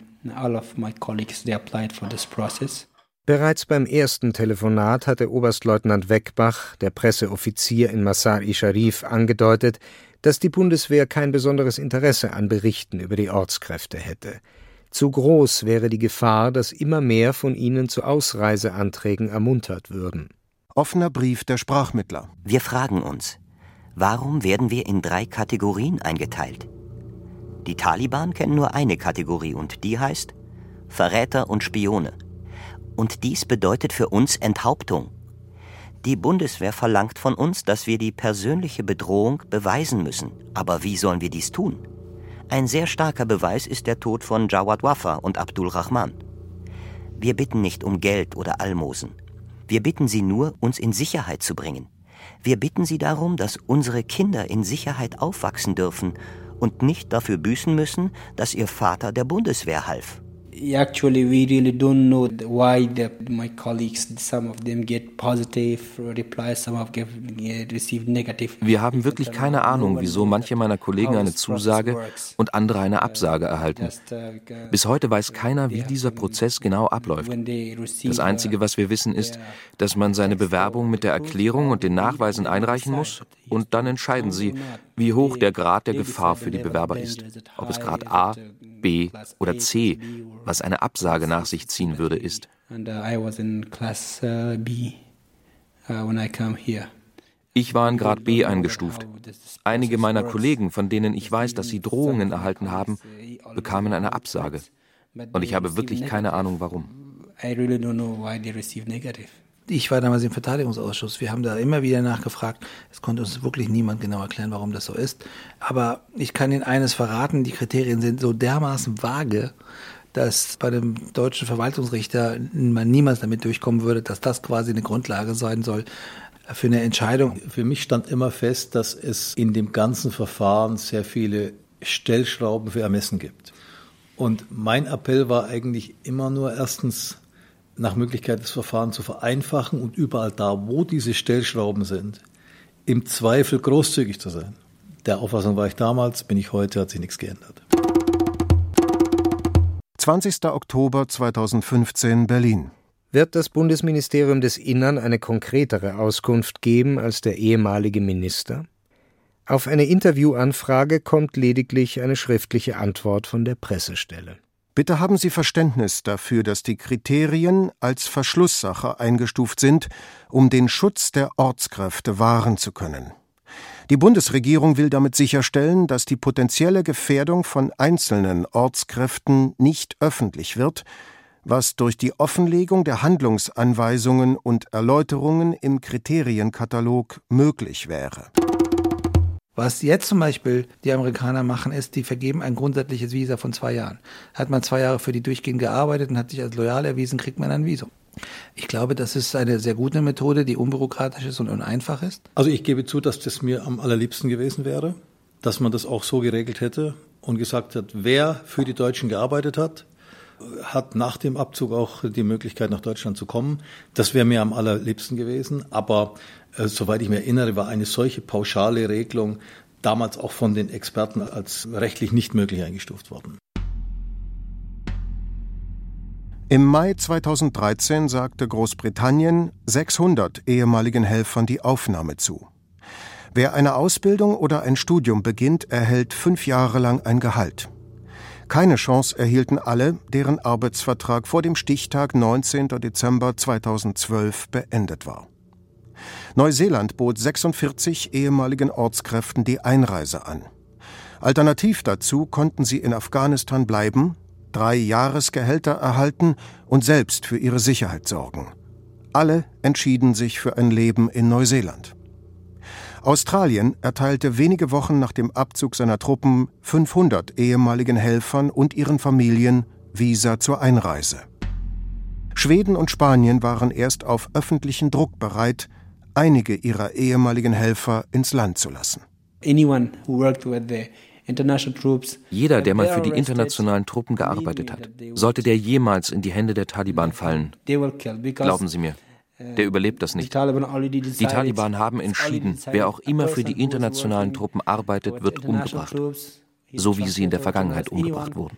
Bereits beim ersten Telefonat hatte Oberstleutnant Weckbach, der Presseoffizier in Mazar-i-Sharif, angedeutet, dass die Bundeswehr kein besonderes Interesse an Berichten über die Ortskräfte hätte. Zu groß wäre die Gefahr, dass immer mehr von ihnen zu Ausreiseanträgen ermuntert würden. Offener Brief der Sprachmittler. Wir fragen uns, warum werden wir in drei Kategorien eingeteilt? Die Taliban kennen nur eine Kategorie und die heißt Verräter und Spione. Und dies bedeutet für uns Enthauptung. Die Bundeswehr verlangt von uns, dass wir die persönliche Bedrohung beweisen müssen. Aber wie sollen wir dies tun? Ein sehr starker Beweis ist der Tod von Jawad Wafa und Abdul Rahman. Wir bitten nicht um Geld oder Almosen. Wir bitten sie nur, uns in Sicherheit zu bringen. Wir bitten sie darum, dass unsere Kinder in Sicherheit aufwachsen dürfen und nicht dafür büßen müssen, dass ihr Vater der Bundeswehr half. Actually, we really don't know why the, my colleagues, some of them get positive replies, some of them receive negative. Wir haben wirklich keine Ahnung, wieso manche meiner Kollegen eine Zusage und andere eine Absage erhalten. Bis heute weiß keiner, wie dieser Prozess genau abläuft. Das Einzige, was wir wissen, ist, dass man seine Bewerbung mit der Erklärung und den Nachweisen einreichen muss und dann entscheiden sie, wie hoch der Grad der Gefahr für die Bewerber ist. Ob es Grad A, B oder C, was eine Absage nach sich ziehen würde, ist. Ich war in Grad B eingestuft. Einige meiner Kollegen, von denen ich weiß, dass sie Drohungen erhalten haben, bekamen eine Absage. Und ich habe wirklich keine Ahnung, warum. Ich war damals im Verteidigungsausschuss. Wir haben da immer wieder nachgefragt. Es konnte uns wirklich niemand genau erklären, warum das so ist. Aber ich kann Ihnen eines verraten, die Kriterien sind so dermaßen vage, dass bei dem deutschen Verwaltungsrichter man niemals damit durchkommen würde, dass das quasi eine Grundlage sein soll für eine Entscheidung. Für mich stand immer fest, dass es in dem ganzen Verfahren sehr viele Stellschrauben für Ermessen gibt. Und mein Appell war eigentlich immer nur erstens, nach Möglichkeit das Verfahren zu vereinfachen und überall da, wo diese Stellschrauben sind, im Zweifel großzügig zu sein. Der Auffassung war ich damals, bin ich heute, hat sich nichts geändert. zwanzigster Oktober zweitausendfünfzehn, Berlin. Wird das Bundesministerium des Innern eine konkretere Auskunft geben als der ehemalige Minister? Auf eine Interviewanfrage kommt lediglich eine schriftliche Antwort von der Pressestelle. Bitte haben Sie Verständnis dafür, dass die Kriterien als Verschlusssache eingestuft sind, um den Schutz der Ortskräfte wahren zu können. Die Bundesregierung will damit sicherstellen, dass die potenzielle Gefährdung von einzelnen Ortskräften nicht öffentlich wird, was durch die Offenlegung der Handlungsanweisungen und Erläuterungen im Kriterienkatalog möglich wäre. Was jetzt zum Beispiel die Amerikaner machen, ist, die vergeben ein grundsätzliches Visa von zwei Jahren. Hat man zwei Jahre für die durchgehend gearbeitet und hat sich als loyal erwiesen, kriegt man ein Visum. Ich glaube, das ist eine sehr gute Methode, die unbürokratisch ist und einfach ist. Also ich gebe zu, dass das mir am allerliebsten gewesen wäre, dass man das auch so geregelt hätte und gesagt hat, wer für die Deutschen gearbeitet hat, hat nach dem Abzug auch die Möglichkeit, nach Deutschland zu kommen. Das wäre mir am allerliebsten gewesen. Aber äh, soweit ich mich erinnere, war eine solche pauschale Regelung damals auch von den Experten als rechtlich nicht möglich eingestuft worden. Im Mai zweitausenddreizehn sagte Großbritannien sechshundert ehemaligen Helfern die Aufnahme zu. Wer eine Ausbildung oder ein Studium beginnt, erhält fünf Jahre lang ein Gehalt. Keine Chance erhielten alle, deren Arbeitsvertrag vor dem Stichtag neunzehnten Dezember zweitausendzwölf beendet war. Neuseeland bot sechsundvierzig ehemaligen Ortskräften die Einreise an. Alternativ dazu konnten sie in Afghanistan bleiben, drei Jahresgehälter erhalten und selbst für ihre Sicherheit sorgen. Alle entschieden sich für ein Leben in Neuseeland. Australien erteilte wenige Wochen nach dem Abzug seiner Truppen fünfhundert ehemaligen Helfern und ihren Familien Visa zur Einreise. Schweden und Spanien waren erst auf öffentlichen Druck bereit, einige ihrer ehemaligen Helfer ins Land zu lassen. Jeder, der mal für die internationalen Truppen gearbeitet hat, sollte der jemals in die Hände der Taliban fallen, glauben Sie mir, der überlebt das nicht. Die Taliban haben entschieden, wer auch immer für die internationalen Truppen arbeitet, wird umgebracht, so wie sie in der Vergangenheit umgebracht wurden.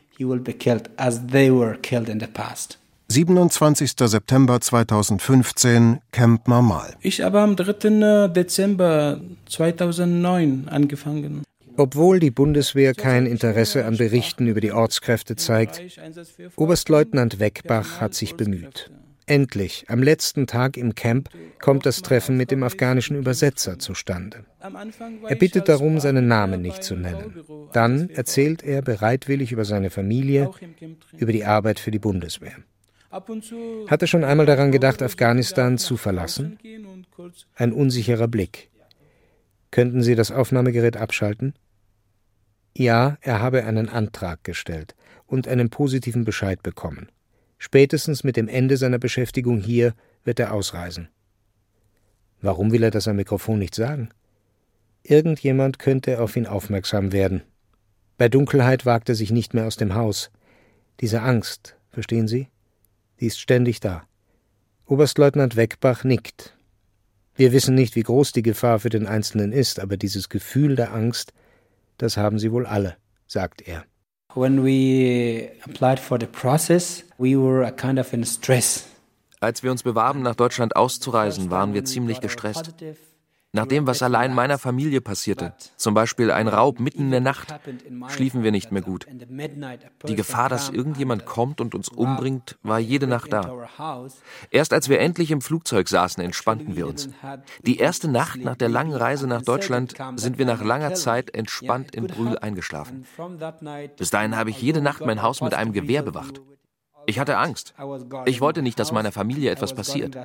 siebenundzwanzigster September zweitausendfünfzehn, Camp Marmal. Ich habe am dritten Dezember zweitausendneun angefangen. Obwohl die Bundeswehr kein Interesse an Berichten über die Ortskräfte zeigt, Oberstleutnant Weckbach hat sich bemüht. Endlich, am letzten Tag im Camp, kommt das Treffen mit dem afghanischen Übersetzer zustande. Er bittet darum, seinen Namen nicht zu nennen. Dann erzählt er bereitwillig über seine Familie, über die Arbeit für die Bundeswehr. Hat er schon einmal daran gedacht, Afghanistan zu verlassen? Ein unsicherer Blick. Könnten Sie das Aufnahmegerät abschalten? Ja, er habe einen Antrag gestellt und einen positiven Bescheid bekommen. Spätestens mit dem Ende seiner Beschäftigung hier wird er ausreisen. Warum will er das am Mikrofon nicht sagen? Irgendjemand könnte auf ihn aufmerksam werden. Bei Dunkelheit wagt er sich nicht mehr aus dem Haus. Diese Angst, verstehen Sie? Die ist ständig da. Oberstleutnant Weckbach nickt. Wir wissen nicht, wie groß die Gefahr für den Einzelnen ist, aber dieses Gefühl der Angst, das haben sie wohl alle, sagt er. When we applied for the process, we were a kind of in stress. Als wir uns bewarben, nach Deutschland auszureisen, waren wir ziemlich gestresst. Nach dem, was allein meiner Familie passierte, zum Beispiel ein Raub mitten in der Nacht, schliefen wir nicht mehr gut. Die Gefahr, dass irgendjemand kommt und uns umbringt, war jede Nacht da. Erst als wir endlich im Flugzeug saßen, entspannten wir uns. Die erste Nacht nach der langen Reise nach Deutschland sind wir nach langer Zeit entspannt in Brühl eingeschlafen. Bis dahin habe ich jede Nacht mein Haus mit einem Gewehr bewacht. Ich hatte Angst. Ich wollte nicht, dass meiner Familie etwas passiert.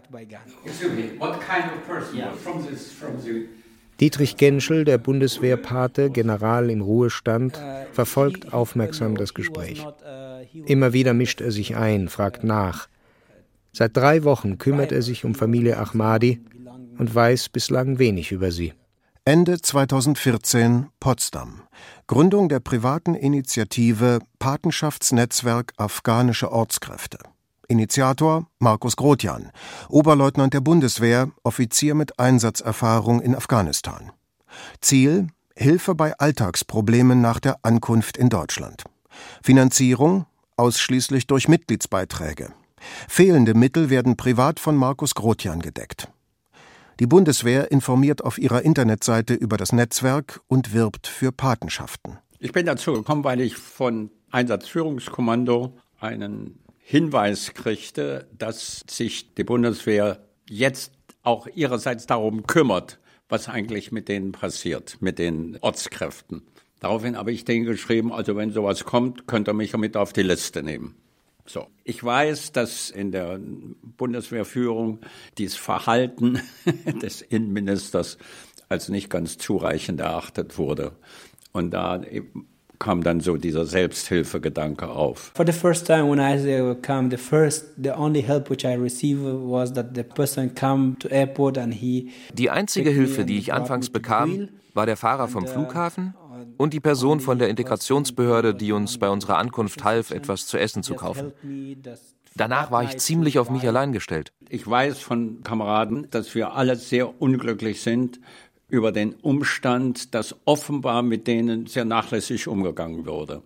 Dietrich Genschel, der Bundeswehrpate, General im Ruhestand, verfolgt aufmerksam das Gespräch. Immer wieder mischt er sich ein, fragt nach. Seit drei Wochen kümmert er sich um Familie Ahmadi und weiß bislang wenig über sie. Ende zweitausendvierzehn, Potsdam. Gründung der privaten Initiative Patenschaftsnetzwerk Afghanische Ortskräfte. Initiator Markus Grotjan, Oberleutnant der Bundeswehr, Offizier mit Einsatzerfahrung in Afghanistan. Ziel: Hilfe bei Alltagsproblemen nach der Ankunft in Deutschland. Finanzierung: ausschließlich durch Mitgliedsbeiträge. Fehlende Mittel werden privat von Markus Grotjan gedeckt. Die Bundeswehr informiert auf ihrer Internetseite über das Netzwerk und wirbt für Patenschaften. Ich bin dazu gekommen, weil ich von Einsatzführungskommando einen Hinweis kriegte, dass sich die Bundeswehr jetzt auch ihrerseits darum kümmert, was eigentlich mit denen passiert, mit den Ortskräften. Daraufhin habe ich denen geschrieben, also wenn sowas kommt, könnt ihr mich mit auf die Liste nehmen. So. Ich weiß, dass in der Bundeswehrführung dieses Verhalten des Innenministers als nicht ganz zureichend erachtet wurde. Und da kam dann so dieser Selbsthilfegedanke auf. For the first time when I came, the first, the only help which I received was that the person come to airport and he. Die einzige Hilfe, die ich anfangs bekam, war der Fahrer vom Flughafen und die Person von der Integrationsbehörde, die uns bei unserer Ankunft half, etwas zu essen zu kaufen. Danach war ich ziemlich auf mich allein gestellt. Ich weiß von Kameraden, dass wir alle sehr unglücklich sind über den Umstand, dass offenbar mit denen sehr nachlässig umgegangen wurde.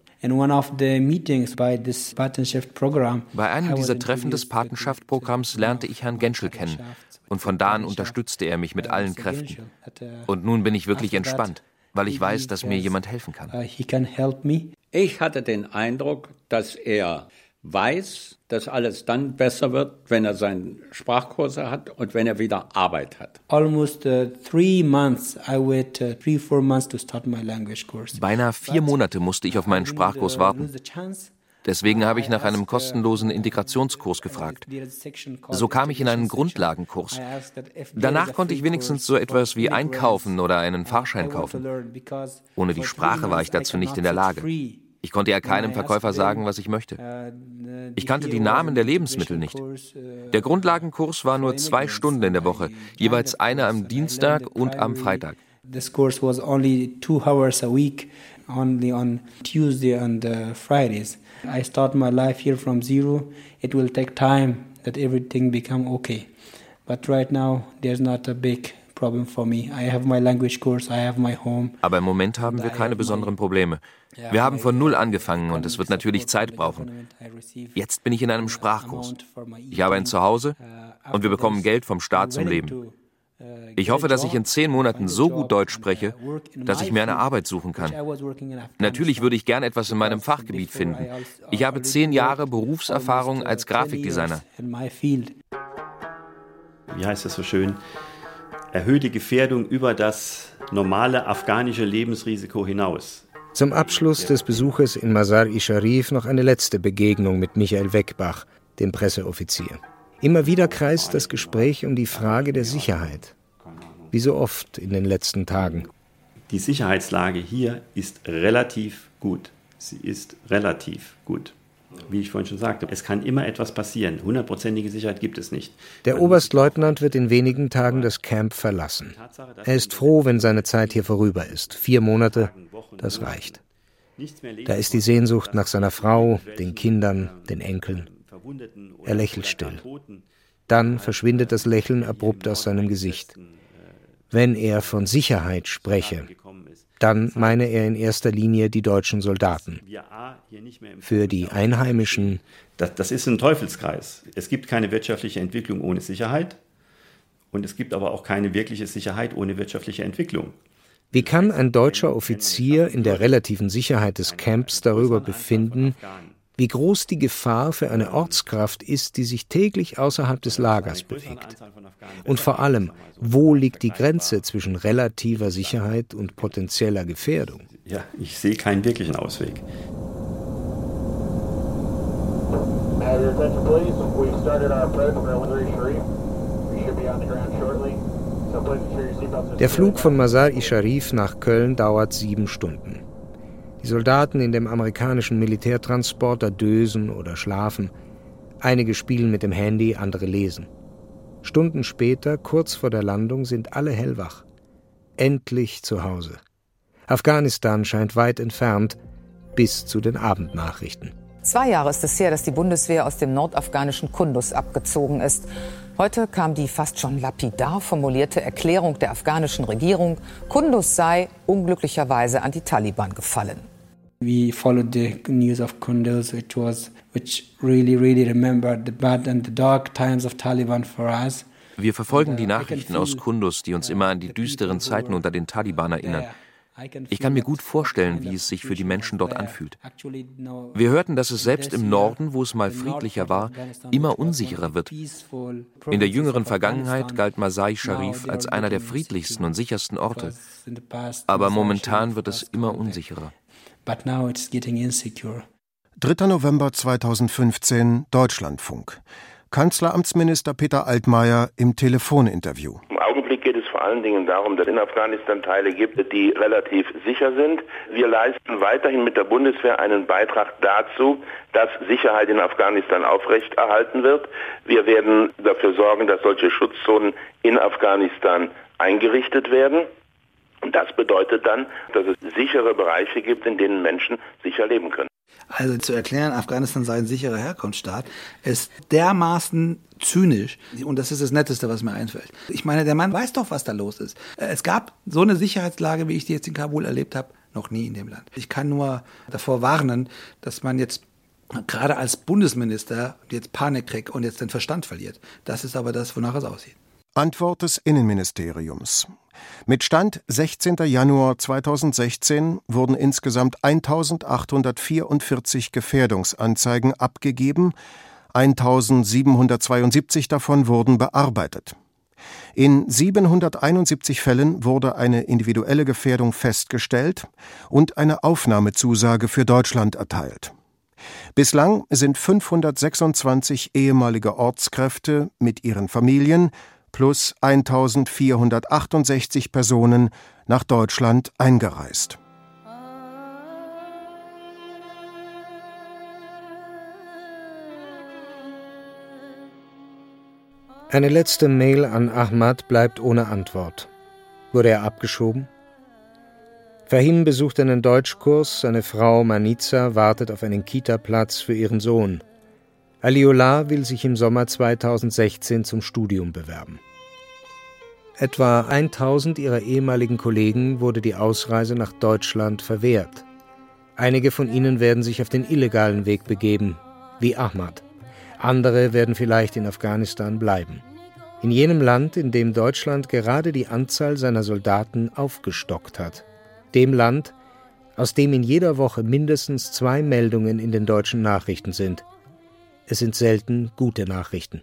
Bei einem dieser Treffen des Patenschaftprogramms lernte ich Herrn Genschel kennen und von da an unterstützte er mich mit allen Kräften. Und nun bin ich wirklich entspannt, weil ich weiß, dass mir jemand helfen kann. Ich hatte den Eindruck, dass er weiß, dass alles dann besser wird, wenn er seine Sprachkurse hat und wenn er wieder Arbeit hat. Almost uh, three months. I wait uh, three, four months to start my language course. Beinahe vier Monate musste ich auf meinen Sprachkurs warten. Deswegen habe ich nach einem kostenlosen Integrationskurs gefragt. So kam ich in einen Grundlagenkurs. Danach konnte ich wenigstens so etwas wie einkaufen oder einen Fahrschein kaufen. Ohne die Sprache war ich dazu nicht in der Lage. Ich konnte ja keinem Verkäufer sagen, was ich möchte. Ich kannte die Namen der Lebensmittel nicht. Der Grundlagenkurs war nur zwei Stunden in der Woche, jeweils eine am Dienstag und am Freitag. This course was only two hours a week, only on Tuesday and uh, Fridays. I start my life here from zero. It will take time that everything become okay. But right now there's not a big problem for me. I have my language course, I have my home. Aber im Moment haben wir keine besonderen Probleme. Wir haben von Null angefangen und es wird natürlich Zeit brauchen. Jetzt bin ich in einem Sprachkurs. Ich habe ein Zuhause und wir bekommen Geld vom Staat zum Leben. Ich hoffe, dass ich in zehn Monaten so gut Deutsch spreche, dass ich mir eine Arbeit suchen kann. Natürlich würde ich gern etwas in meinem Fachgebiet finden. Ich habe zehn Jahre Berufserfahrung als Grafikdesigner. Wie heißt das so schön? Erhöhte Gefährdung über das normale afghanische Lebensrisiko hinaus. Zum Abschluss des Besuches in Mazar-i-Sharif noch eine letzte Begegnung mit Michael Weckbach, dem Presseoffizier. Immer wieder kreist das Gespräch um die Frage der Sicherheit, wie so oft in den letzten Tagen. Die Sicherheitslage hier ist relativ gut. Sie ist relativ gut. Wie ich vorhin schon sagte, es kann immer etwas passieren. Hundertprozentige Sicherheit gibt es nicht. Der Oberstleutnant wird in wenigen Tagen das Camp verlassen. Er ist froh, wenn seine Zeit hier vorüber ist. Vier Monate, das reicht. Da ist die Sehnsucht nach seiner Frau, den Kindern, den Enkeln. Er lächelt still. Dann verschwindet das Lächeln abrupt aus seinem Gesicht. Wenn er von Sicherheit spreche, dann meine er in erster Linie die deutschen Soldaten. Für die Einheimischen... Das, das ist ein Teufelskreis. Es gibt keine wirtschaftliche Entwicklung ohne Sicherheit und es gibt aber auch keine wirkliche Sicherheit ohne wirtschaftliche Entwicklung. Wie kann ein deutscher Offizier in der relativen Sicherheit des Camps darüber befinden, wie groß die Gefahr für eine Ortskraft ist, die sich täglich außerhalb des Lagers bewegt? Und vor allem, wo liegt die Grenze zwischen relativer Sicherheit und potenzieller Gefährdung? Ja, ich sehe keinen wirklichen Ausweg. Der Flug von Mazar-i-Sharif nach Köln dauert sieben Stunden. Die Soldaten in dem amerikanischen Militärtransporter dösen oder schlafen. Einige spielen mit dem Handy, andere lesen. Stunden später, kurz vor der Landung, sind alle hellwach. Endlich zu Hause. Afghanistan scheint weit entfernt, bis zu den Abendnachrichten. Zwei Jahre ist es her, dass die Bundeswehr aus dem nordafghanischen Kunduz abgezogen ist. Heute kam die fast schon lapidar formulierte Erklärung der afghanischen Regierung, Kunduz sei unglücklicherweise an die Taliban gefallen. We followed the news of Kunduz, which was which really really remembered the bad and the dark times of Taliban for us. Wir verfolgen die Nachrichten aus Kunduz, die uns immer an die düsteren Zeiten unter den Taliban erinnern. Ich kann mir gut vorstellen, wie es sich für die Menschen dort anfühlt. Wir hörten, dass es selbst im Norden, wo es mal friedlicher war, immer unsicherer wird. In der jüngeren Vergangenheit galt Masai Sharif als einer der friedlichsten und sichersten Orte. Aber momentan wird es immer unsicherer. dritter November zweitausendfünfzehn, Deutschlandfunk. Kanzleramtsminister Peter Altmaier im Telefoninterview. Im Augenblick geht es vor allen Dingen darum, dass es in Afghanistan Teile gibt, die relativ sicher sind. Wir leisten weiterhin mit der Bundeswehr einen Beitrag dazu, dass Sicherheit in Afghanistan aufrechterhalten wird. Wir werden dafür sorgen, dass solche Schutzzonen in Afghanistan eingerichtet werden. Und das bedeutet dann, dass es sichere Bereiche gibt, in denen Menschen sicher leben können. Also zu erklären, Afghanistan sei ein sicherer Herkunftsstaat, ist dermaßen zynisch. Und das ist das Netteste, was mir einfällt. Ich meine, der Mann weiß doch, was da los ist. Es gab so eine Sicherheitslage, wie ich die jetzt in Kabul erlebt habe, noch nie in dem Land. Ich kann nur davor warnen, dass man jetzt gerade als Bundesminister jetzt Panik kriegt und jetzt den Verstand verliert. Das ist aber das, wonach es aussieht. Antwort des Innenministeriums. Mit Stand sechzehnter Januar zweitausendsechzehn wurden insgesamt eintausendachthundertvierundvierzig Gefährdungsanzeigen abgegeben, eintausendsiebenhundertzweiundsiebzig davon wurden bearbeitet. In siebenhunderteinundsiebzig Fällen wurde eine individuelle Gefährdung festgestellt und eine Aufnahmezusage für Deutschland erteilt. Bislang sind fünfhundertsechsundzwanzig ehemalige Ortskräfte mit ihren Familien plus eintausendvierhundertachtundsechzig Personen nach Deutschland eingereist. Eine letzte Mail an Ahmad bleibt ohne Antwort. Wurde er abgeschoben? Fahim besucht einen Deutschkurs, seine Frau Manica wartet auf einen Kita-Platz für ihren Sohn. Aliullah will sich im Sommer zweitausendsechzehn zum Studium bewerben. Etwa eintausend ihrer ehemaligen Kollegen wurde die Ausreise nach Deutschland verwehrt. Einige von ihnen werden sich auf den illegalen Weg begeben, wie Ahmad. Andere werden vielleicht in Afghanistan bleiben. In jenem Land, in dem Deutschland gerade die Anzahl seiner Soldaten aufgestockt hat. Dem Land, aus dem in jeder Woche mindestens zwei Meldungen in den deutschen Nachrichten sind. Es sind selten gute Nachrichten.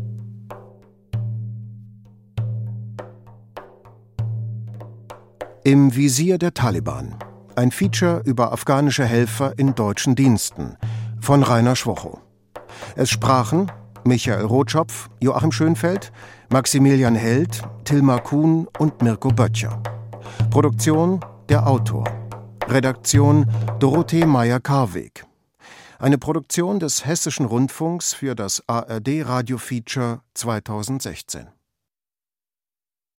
Im Visier der Taliban. Ein Feature über afghanische Helfer in deutschen Diensten von Rainer Schwocho. Es sprachen Michael Rotschopf, Joachim Schönfeld, Maximilian Held, Tilma Kuhn und Mirko Böttcher. Produktion der Autor. Redaktion Dorothee Meyer-Karweg. Eine Produktion des Hessischen Rundfunks für das A R D Radio Feature zweitausendsechzehn.